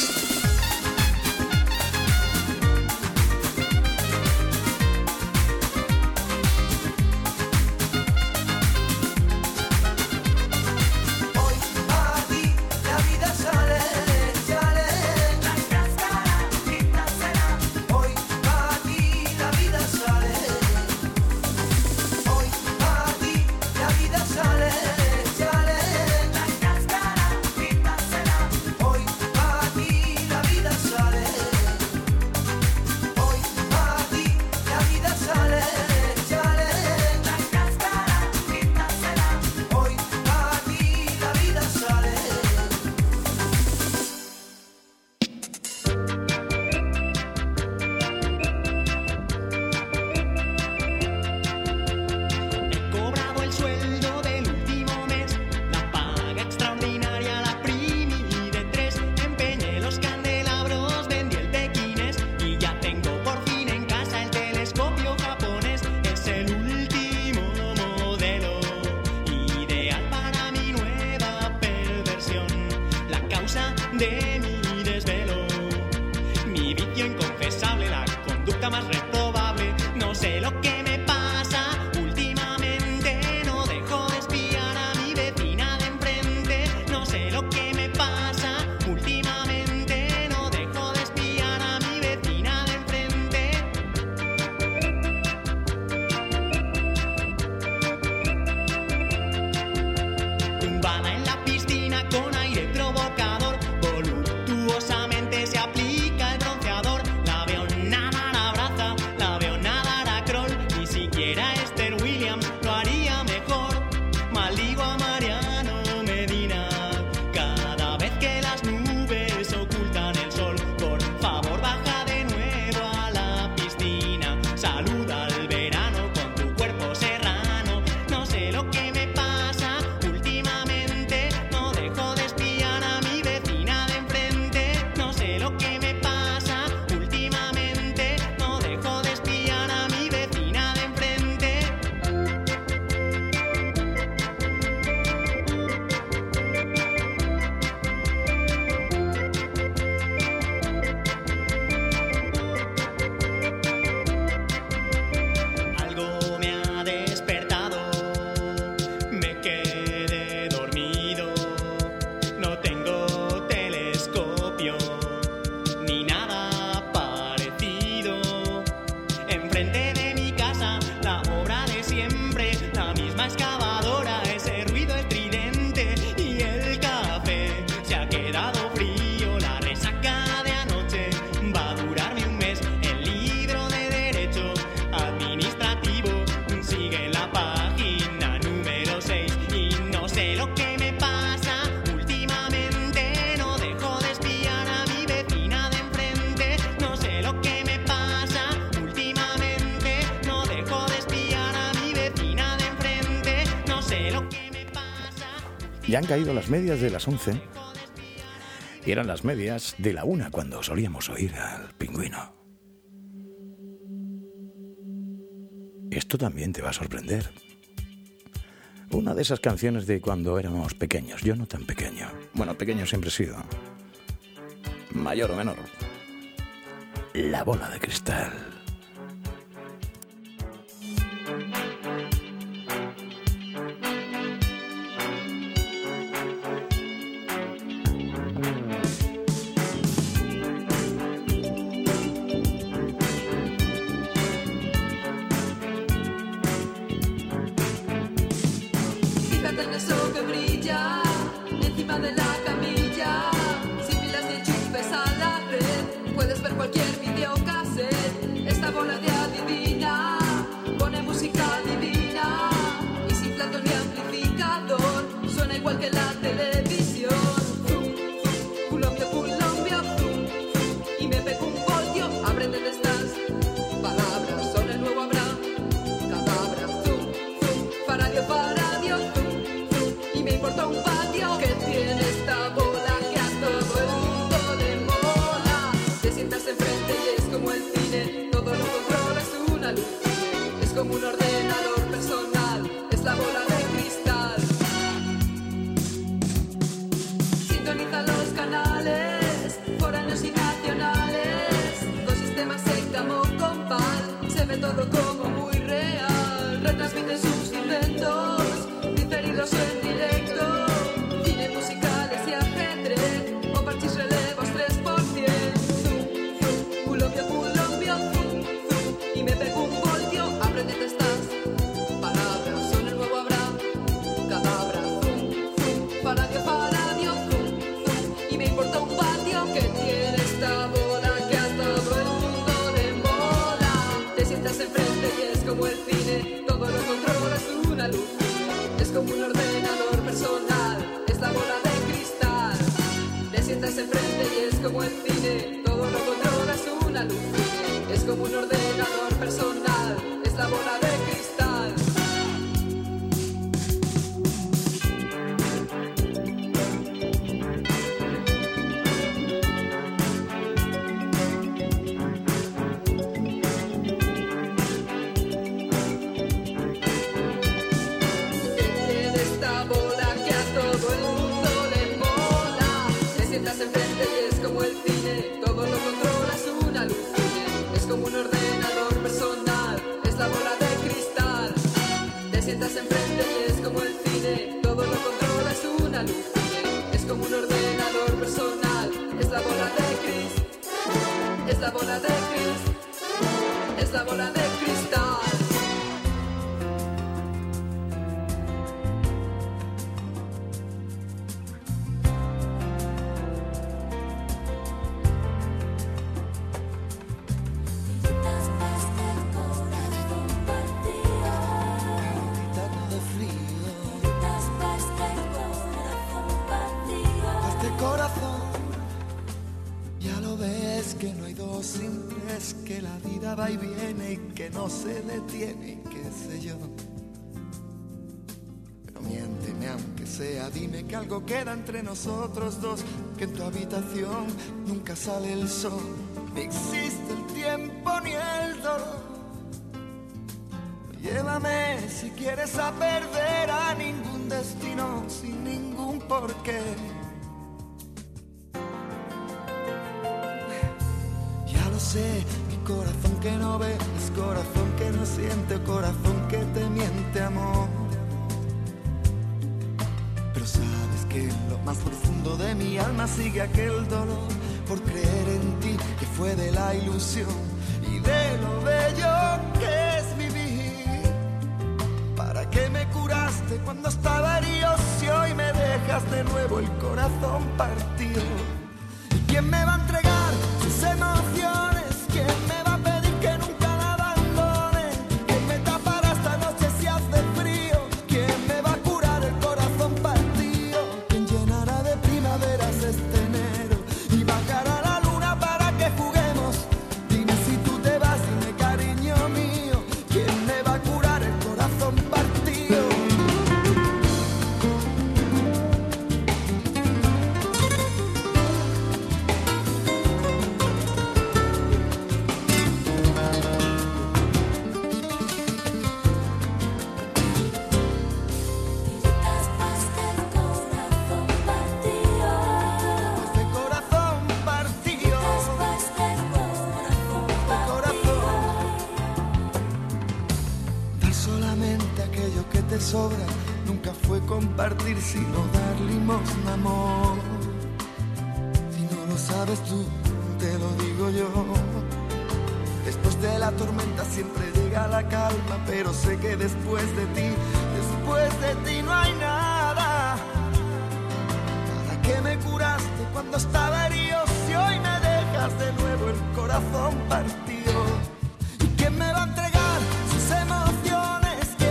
O: De mi desvelo, mi vicio inconfesable, la conducta más reprobable. No sé lo que me pasa últimamente, no dejo de espiar a mi vecina de enfrente. No sé lo que me pasa últimamente, no dejo de espiar a mi vecina de enfrente. dado frío, la resaca de anoche va a durarme un mes. El libro de derecho administrativo sigue en la página número seis y no sé lo que me pasa últimamente. No dejo de espiar a mi vecina de enfrente. No sé lo que me pasa últimamente. No dejo de espiar a mi vecina de enfrente. No sé lo que me pasa.
A: Ya han caído las medias de las once y eran las medias de la una cuando solíamos oír al Pingüino. Esto también te va a sorprender. Una de esas canciones de cuando éramos pequeños. Yo no tan pequeño. Bueno, pequeño siempre he sido. Mayor o menor. La bola de cristal.
P: Fíjate en eso que brilla encima de la camilla. Sin pilas ni enchufes a la red, puedes ver cualquier videocassette. Esta bola de adivina pone música divina y sin plato ni amplificador suena igual que la televisión. Zum, zum, Colombia, Colombia, zum, zum, y me pego un voltio. Aprende de estas palabras, son el nuevo Abraham. Cadabra, zum, zum, paradio, paradio, zum, zum, y me importa un patio que tiene esta bola que a todo el mundo le mola. Te sientas enfrente y es como el cine, todo lo controla, es una luz. Es como un ordenador personal, es la bola de cristal. Sintoniza los canales, foráneos y nacionales. Dos sistemas en camo compás, se ve todo como muy real. Retransmiten sus inventos, diferidos en directo. Cine, musicales y ajedrez, o parchís relevos tres por cien. Zum, zum, Colombia, Colombia, zum, zum, y me pego un voltio. Aprendete estas palabras, son el nuevo Abraham. Cadabra, zum, zum, paradio, paradio, zum, zum, y me importa un patio que tiene esta bola que a todo el mundo le mola. Te sientas enfrente y es como el cine, todo lo controla, es una luz. Es como un ordenador personal, es la bola de cristal. Te sientas enfrente y es como el cine, todo lo controla, es una luz. Es como un ordenador personal, es la bola de cristal. Tiene esta bola que a todo el mundo le mola. Te sientas enfrente y es como el cine, todo lo controla, es una luz. Es como un ordenador personal, es la bola de cristal. Te sientas enfrente y es como el cine, todo lo controla, es una luz. Es como un ordenador personal, es la bola de cristal. Es la bola de cristal. Es la bola de cristal.
J: Este corazón, ya lo ves que no hay dos simples, que la vida va y viene y que no se detiene y qué sé yo. Pero miénteme aunque sea, dime que algo queda entre nosotros dos, que en tu habitación nunca sale el sol, ni existe el tiempo ni el dolor. Llévame si quieres a perder a ningún destino sin ningún porqué. Ya lo sé, mi corazón que no ve es corazón que no siente, corazón que te miente, amor. Pero sabes que en lo más profundo de mi alma sigue aquel dolor por creer en ti, que fue de la ilusión y de lo bello que es vivir. Para que me cure curaste cuando estaba herido, si hoy me dejas de nuevo el corazón partido. ¿Y quién me va a entregar sus emociones? ¿Quién me va a pedir que nunca la abandone? ¿Quién me tapará esta noche si hace frío? ¿Quién me va a curar el corazón partido? ¿Quién llenará de primaveras este enero y bajará la luna para que juguemos? Dime si tú te vas, dime cariño mío, ¿quién me va a curar el corazón partido? Sobra, nunca fue compartir sino dar limosna, amor. Si no lo sabes tú, te lo digo yo. Después de la tormenta siempre llega la calma, pero sé que después de ti, después de ti no hay nada. Nada que me curaste cuando estaba herido, si hoy me dejas de nuevo el corazón partido. ¿Y quién me va a entregar sus emociones?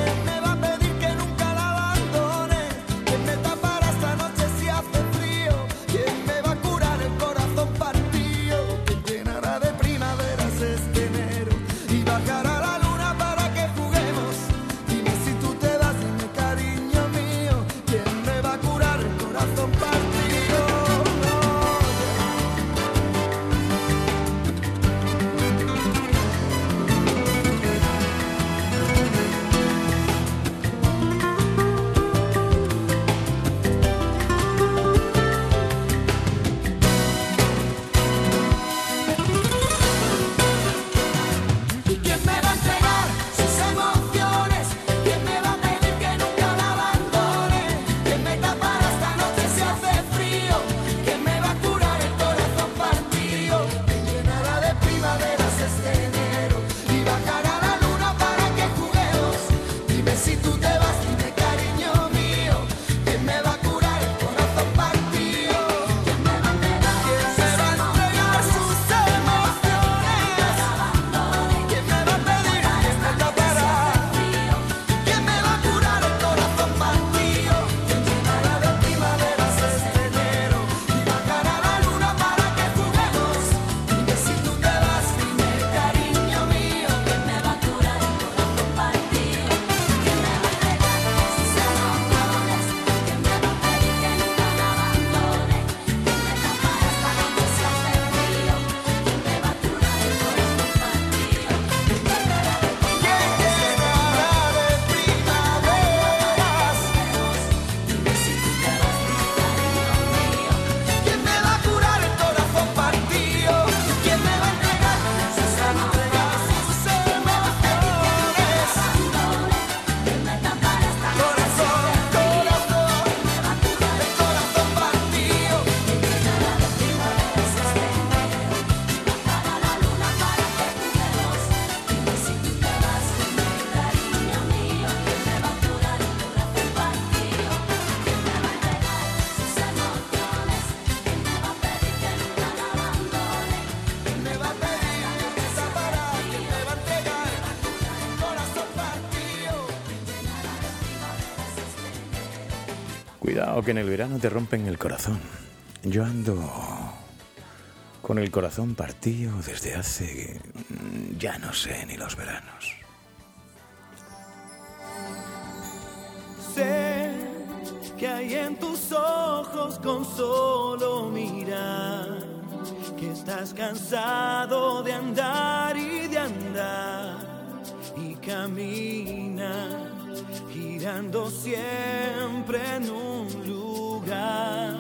A: Cuidado que en el verano te rompen el corazón. Yo ando con el corazón partido desde hace ya no sé ni los veranos.
H: Sé que hay en tus ojos con solo mirar que estás cansado de andar y de andar y camina girando siempre en un lugar.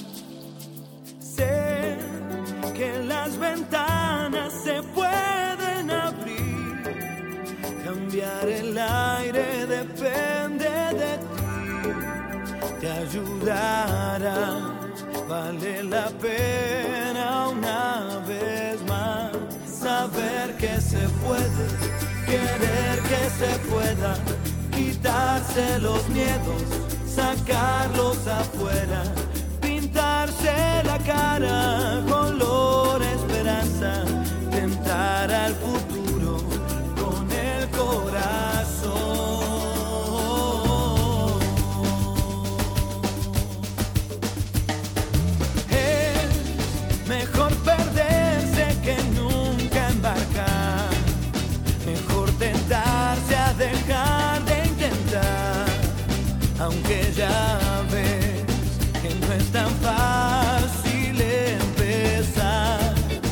H: Sé que las ventanas se pueden abrir, cambiar el aire depende de ti, te ayudará, vale la pena una vez más saber que se puede, querer que se pueda y
L: quitarse los miedos, sacarlos afuera, pintarse la cara, color esperanza, tentar al futuro con el corazón. Es mejor perderse que nunca embarcar, mejor tentarse a dejar de intentar, aunque ya ves que no es tan fácil empezar.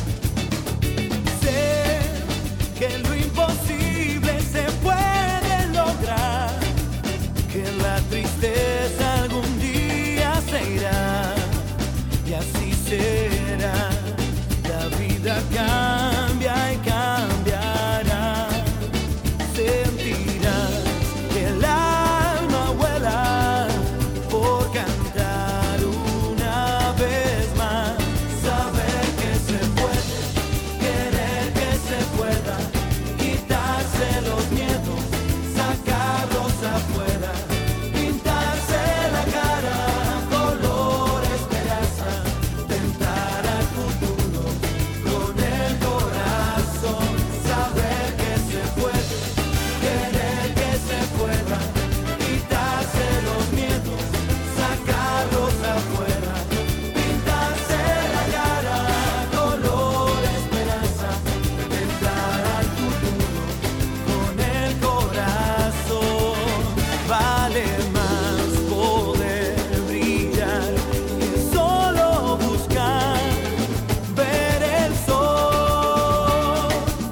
L: Sé que lo imposible se puede lograr, que la tristeza algún día se irá, y así será. La vida cambia y cambiará. Sentirás que el alma vuela por cantar una vez más. Saber que se puede, querer que se pueda, quitarse los miedos, sacarlos afuera, pintarse la cara, color esperanza, tentar al futuro con el corazón. Saber que se puede, querer que se pueda, quitarse los miedos, sacarlos afuera, pintarse la cara, color esperanza, tentar al futuro con el corazón. Vale más poder brillar que solo buscar ver el sol.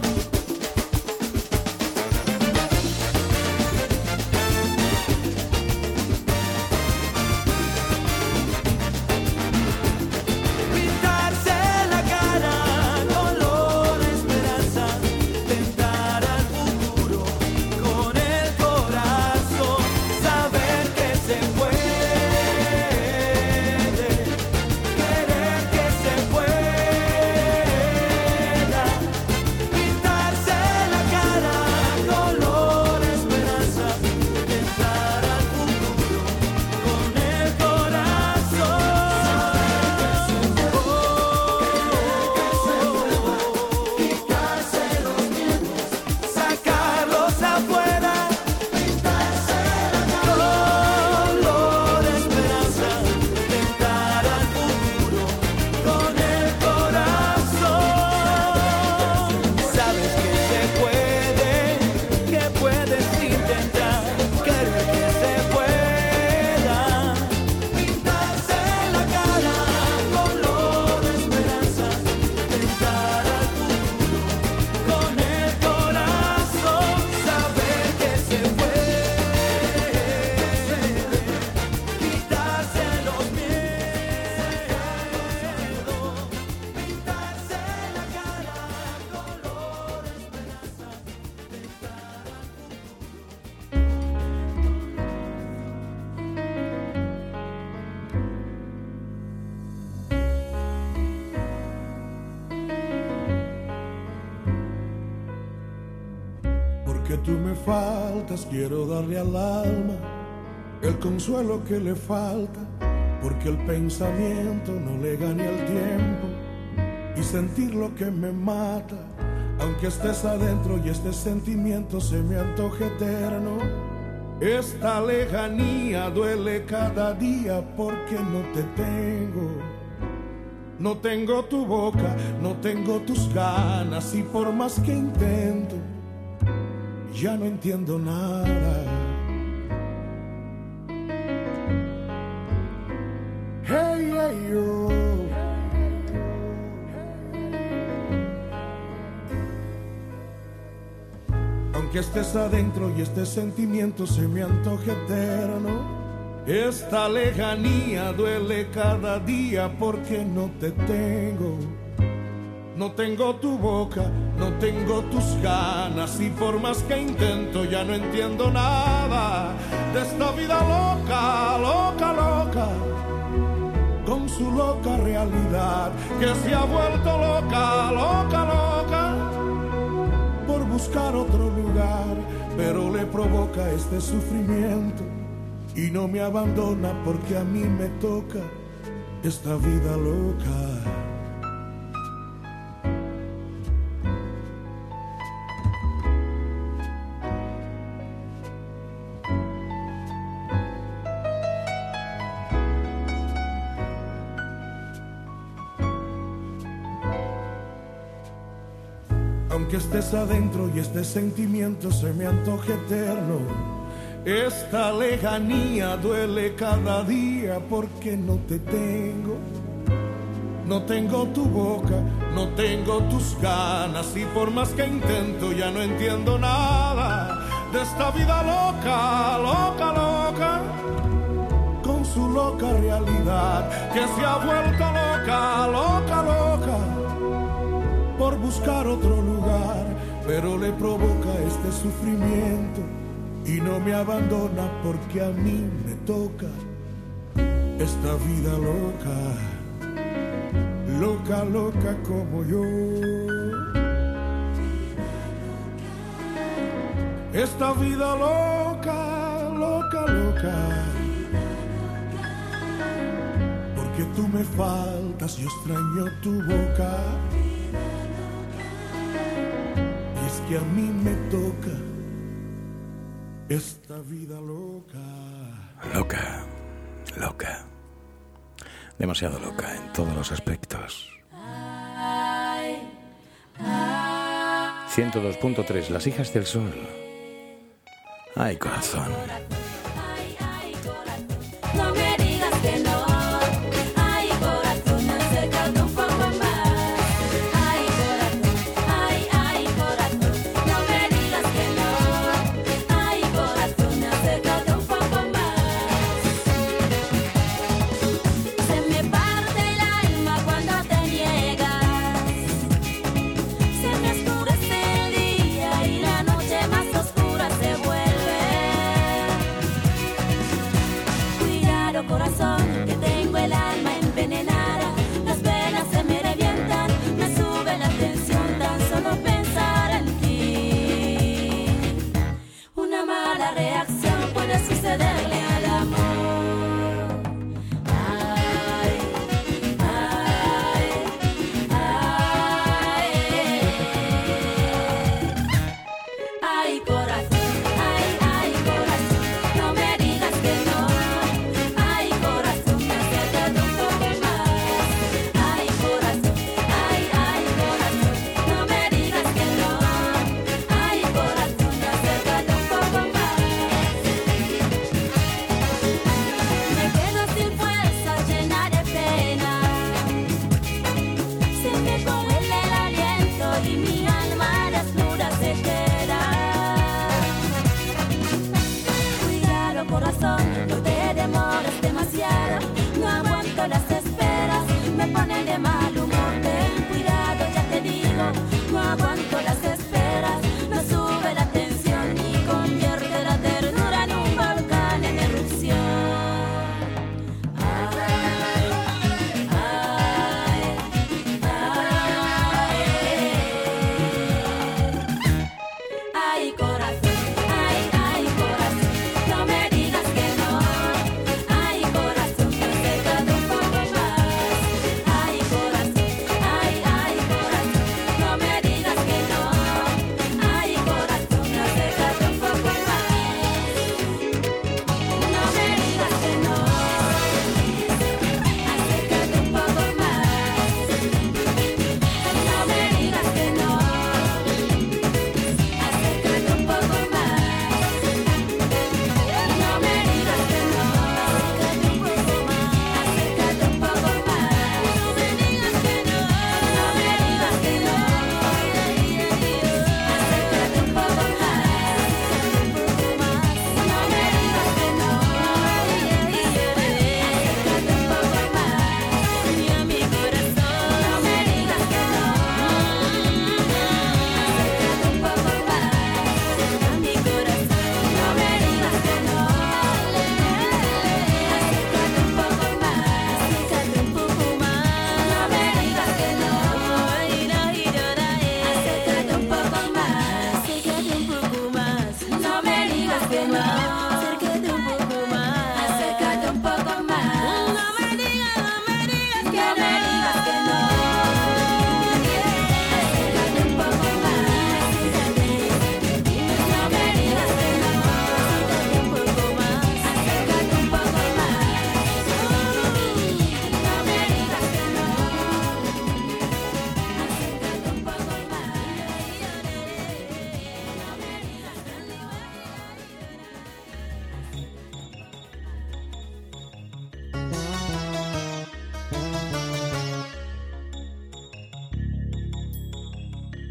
L: Pintarse la cara, color esperanza, tentar al futuro con el corazón. Saber que se puede, querer que se pueda, pintarse la cara, color esperanza, tentar al futuro con el corazón. Quitarse los miedos, sacarlos afuera, pintarse la color esperanza, tentar al futuro con el corazón. Sabes que se puede, que puedes intentar, querer que se pueda, pintarse la cara, color esperanza, tentar al futuro con el corazón. Saber que se puede, quitarse los miedos, pintarse la cara, color esperanza, tentar al
J: Porque tú me faltas, quiero darle al alma el consuelo que le falta, porque el pensamiento no le gane el tiempo y sentir lo que me mata, aunque estés adentro y este sentimiento se me antoje eterno. Esta lejanía duele cada día porque no te tengo. No tengo tu boca, no tengo tus ganas, y por más que intento, ya no entiendo nada. Hey, hey, yo. Aunque estés adentro y este sentimiento se me antoje eterno, esta lejanía duele cada día porque no te tengo. No tengo tu boca, no tengo tus ganas, y por más que intento ya no entiendo nada de esta vida loca, loca, loca, con su loca realidad, que se ha vuelto loca, loca, loca, por buscar otro lugar.
Q: pero le provoca este sufrimiento y no me abandona porque a mí me toca esta vida loca. Aunque estés adentro y este sentimiento se me antoje eterno, esta lejanía duele cada día porque no te tengo. No tengo tu boca, no tengo tus ganas y por más que intento ya no entiendo nada de esta vida loca, loca, loca, con su loca realidad que se ha vuelto loca, loca, loca, por buscar otro lugar, pero le provoca este sufrimiento y no me abandona porque a mí me toca esta vida loca, loca, loca como yo. Esta vida loca, loca, loca, porque tú me faltas, yo extraño tu boca. Que a mí me toca esta vida loca.
A: Loca, loca. Demasiado loca en todos los aspectos. ciento dos punto tres, Las Hijas del Sol. Ay, corazón.
D: No me digas que no. Ay, corazón, acércate un poco más. Ay, corazón, ay, ay, corazón. No me digas que no. Ay, corazón, acércate un poco más. Se me parte el alma cuando te niegas. Se me oscurece el día y la noche más oscura se vuelve. Cuidado, corazón, que tengo el alma envenenada. Las venas se me revientan, me sube la tensión tan solo pensar en ti. Una mala reacción puede sucederle al amor. Ay, ay, ay. Ay, corazón, ay, ay, corazón. No me digas que no. Ay, corazón, acércate un poco más. Ay, corazón, ay, ay, corazón. No me digas que no. Ay, corazón, acércate un poco más. Me quedo sin fuerza, llena de pena. Se me congela el aliento y mi alma desnuda se queda. Cuidado, corazón, no te demores demasiado. No aguanto las esperas, me ponen de mal humor. Ten cuidado, ya te digo, no aguanto las esperas. No sube la tensión y convierte la ternura en un volcán en erupción. Ay, ay, ay. Ay, corazón, ay, ay, corazón. No me digas que no. Ay, corazón, acércate un poco más. Ay, corazón,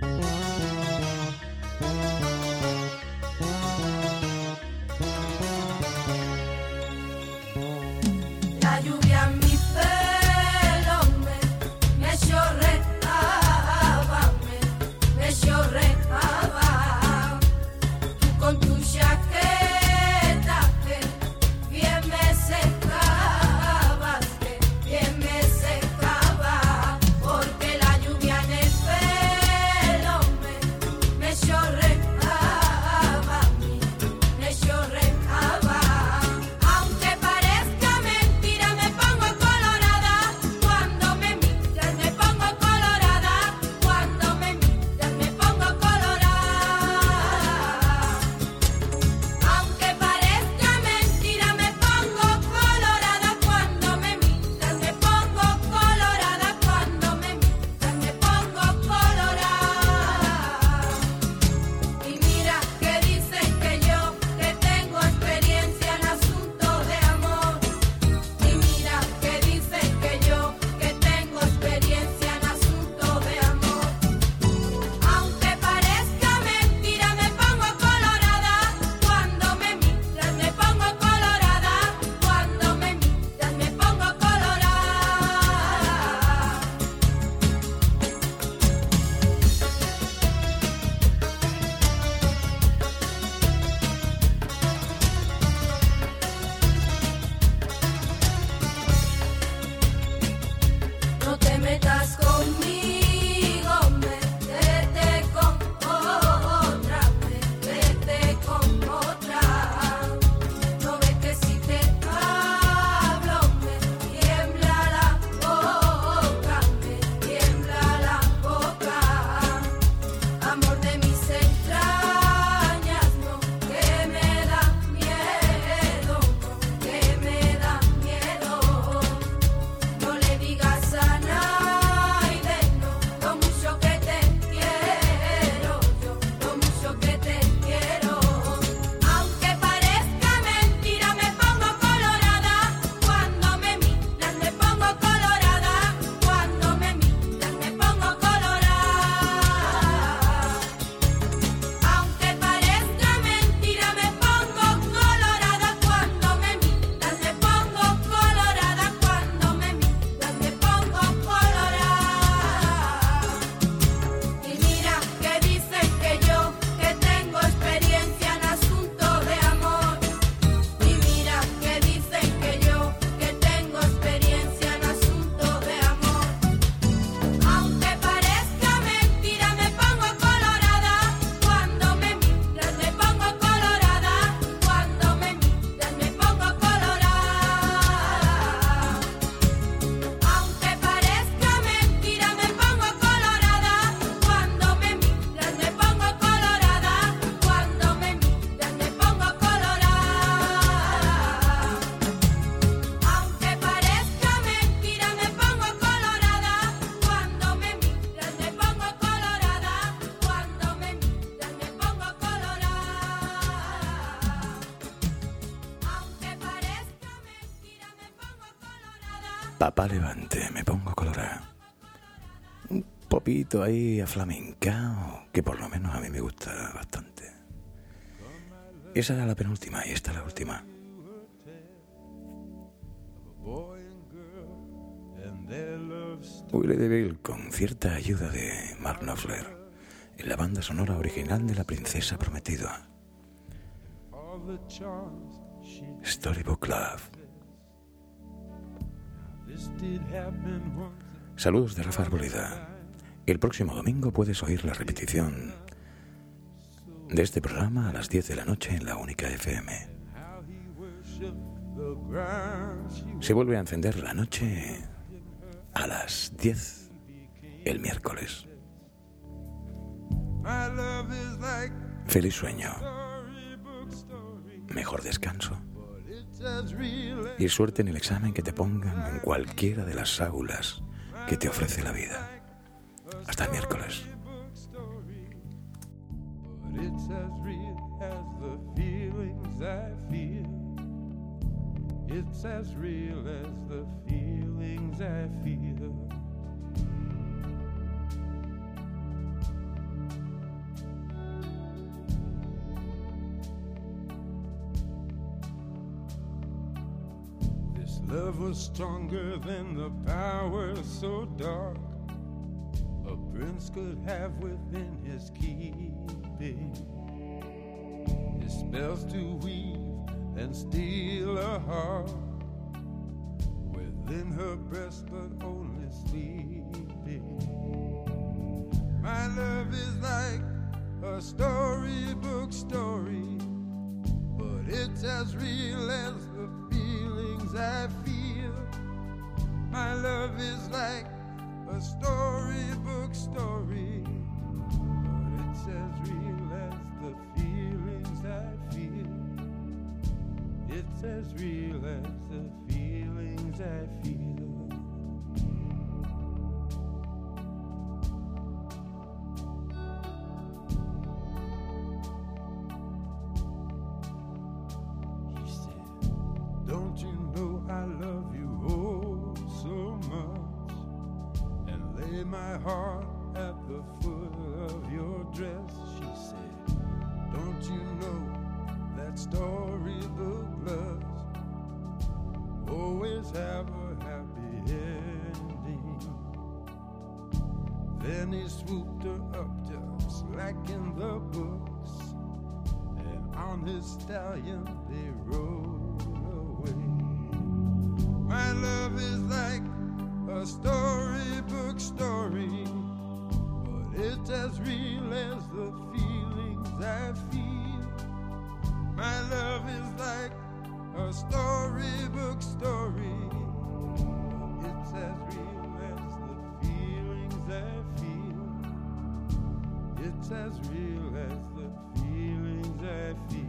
P: La lluvia en mi pelo me, me chorreaba, me, me chorreaba. Tú con tu chaqueta que bien me secabas, que bien me secaba, porque la lluvia en el pelo me, me chorreaba, me, me chorreaba. Aunque parezca mentira, me pongo colorada cuando me miras, me pongo colorada cuando me miras, me pongo colorada. Aunque parezca mentira, me pongo colorada cuando me miras, me pongo colorada cuando me miras, me pongo colorada. Y mira que dicen que yo que tengo experiencia en asuntos de amor. Y mira que dicen que yo que tengo experiencia en asuntos de amor. Aunque parezca mentira, me pongo colorada cuando me miras, me pongo colorada cuando me miras, me pongo colorada. No te metas conmigo, métete con otra, métete con otra. No ves que si te hablo me tiembla la boca, me tiembla la boca. Amor de mis entrañas, no, que me da miedo, no, que me da miedo. No le digas a nadie, no, lo mucho que te quiero, yo, lo mucho que te quiero. Aunque parezca mentira, me pongo colorada cuando me miras, me pongo colorada cuando me miras, me pongo colorada. Aunque parezca mentira, me pongo colorada cuando me miras, me pongo colorada cuando me miras, me pongo colorada. Y mira que dicen que yo que tengo experiencia en asuntos de amor. Y mira que dicen que yo que tengo experiencia en asuntos de amor. Aunque parezca mentira, me pongo colorada cuando me miras, me pongo colorada cuando me miras, me pongo colorada. Aunque parezca mentira, me pongo colorada cuando me miras, me pongo colorada cuando me miras, me pongo colorada. Aunque parezca mentira, me pongo colorada cuando me miras, me pongo colorada cuando me miras, me pongo colorada. Aunque parezca mentira, me pongo colorada.
A: Papá Levante, me pongo colorado. Un popito ahí aflamencao, que por lo menos a mí me gusta bastante. Esa era la penúltima y esta es la última. Willie DeVille con cierta ayuda de Mark Knopfler en la banda sonora original de La Princesa Prometida. Storybook Love. Saludos de Rafa Arboleda. El próximo domingo puedes oír la repetición de este programa a las diez de la noche en La Única F M. Se vuelve a encender la noche a las diez el miércoles. Feliz sueño, mejor descanso y suerte en el examen que te pongan en cualquiera de las aulas que te ofrece la vida. Hasta el miércoles.
C: It's as real as the feelings I feel. It's as real as the feelings I feel.
R: Love was stronger than the power so dark a prince could have within his keeping. His spells to weave and steal a heart within her breast, but only sleeping. My love is like a storybook story, but it's as real as the feelings I feel. My love is like a storybook story, but it's as real as the feelings I feel. It's as real as the feelings I feel. Don't you know I love you oh so much, and lay my heart at the foot of your dress? She said, don't you know that storybook loves always have a happy ending? Then he swooped her up just like in the books, and on his stallion they rode. My love is like a storybook story, but it's as real as the feelings I feel. My love is like a storybook story, but it's as real as the feelings I feel. It's as real as the feelings I feel.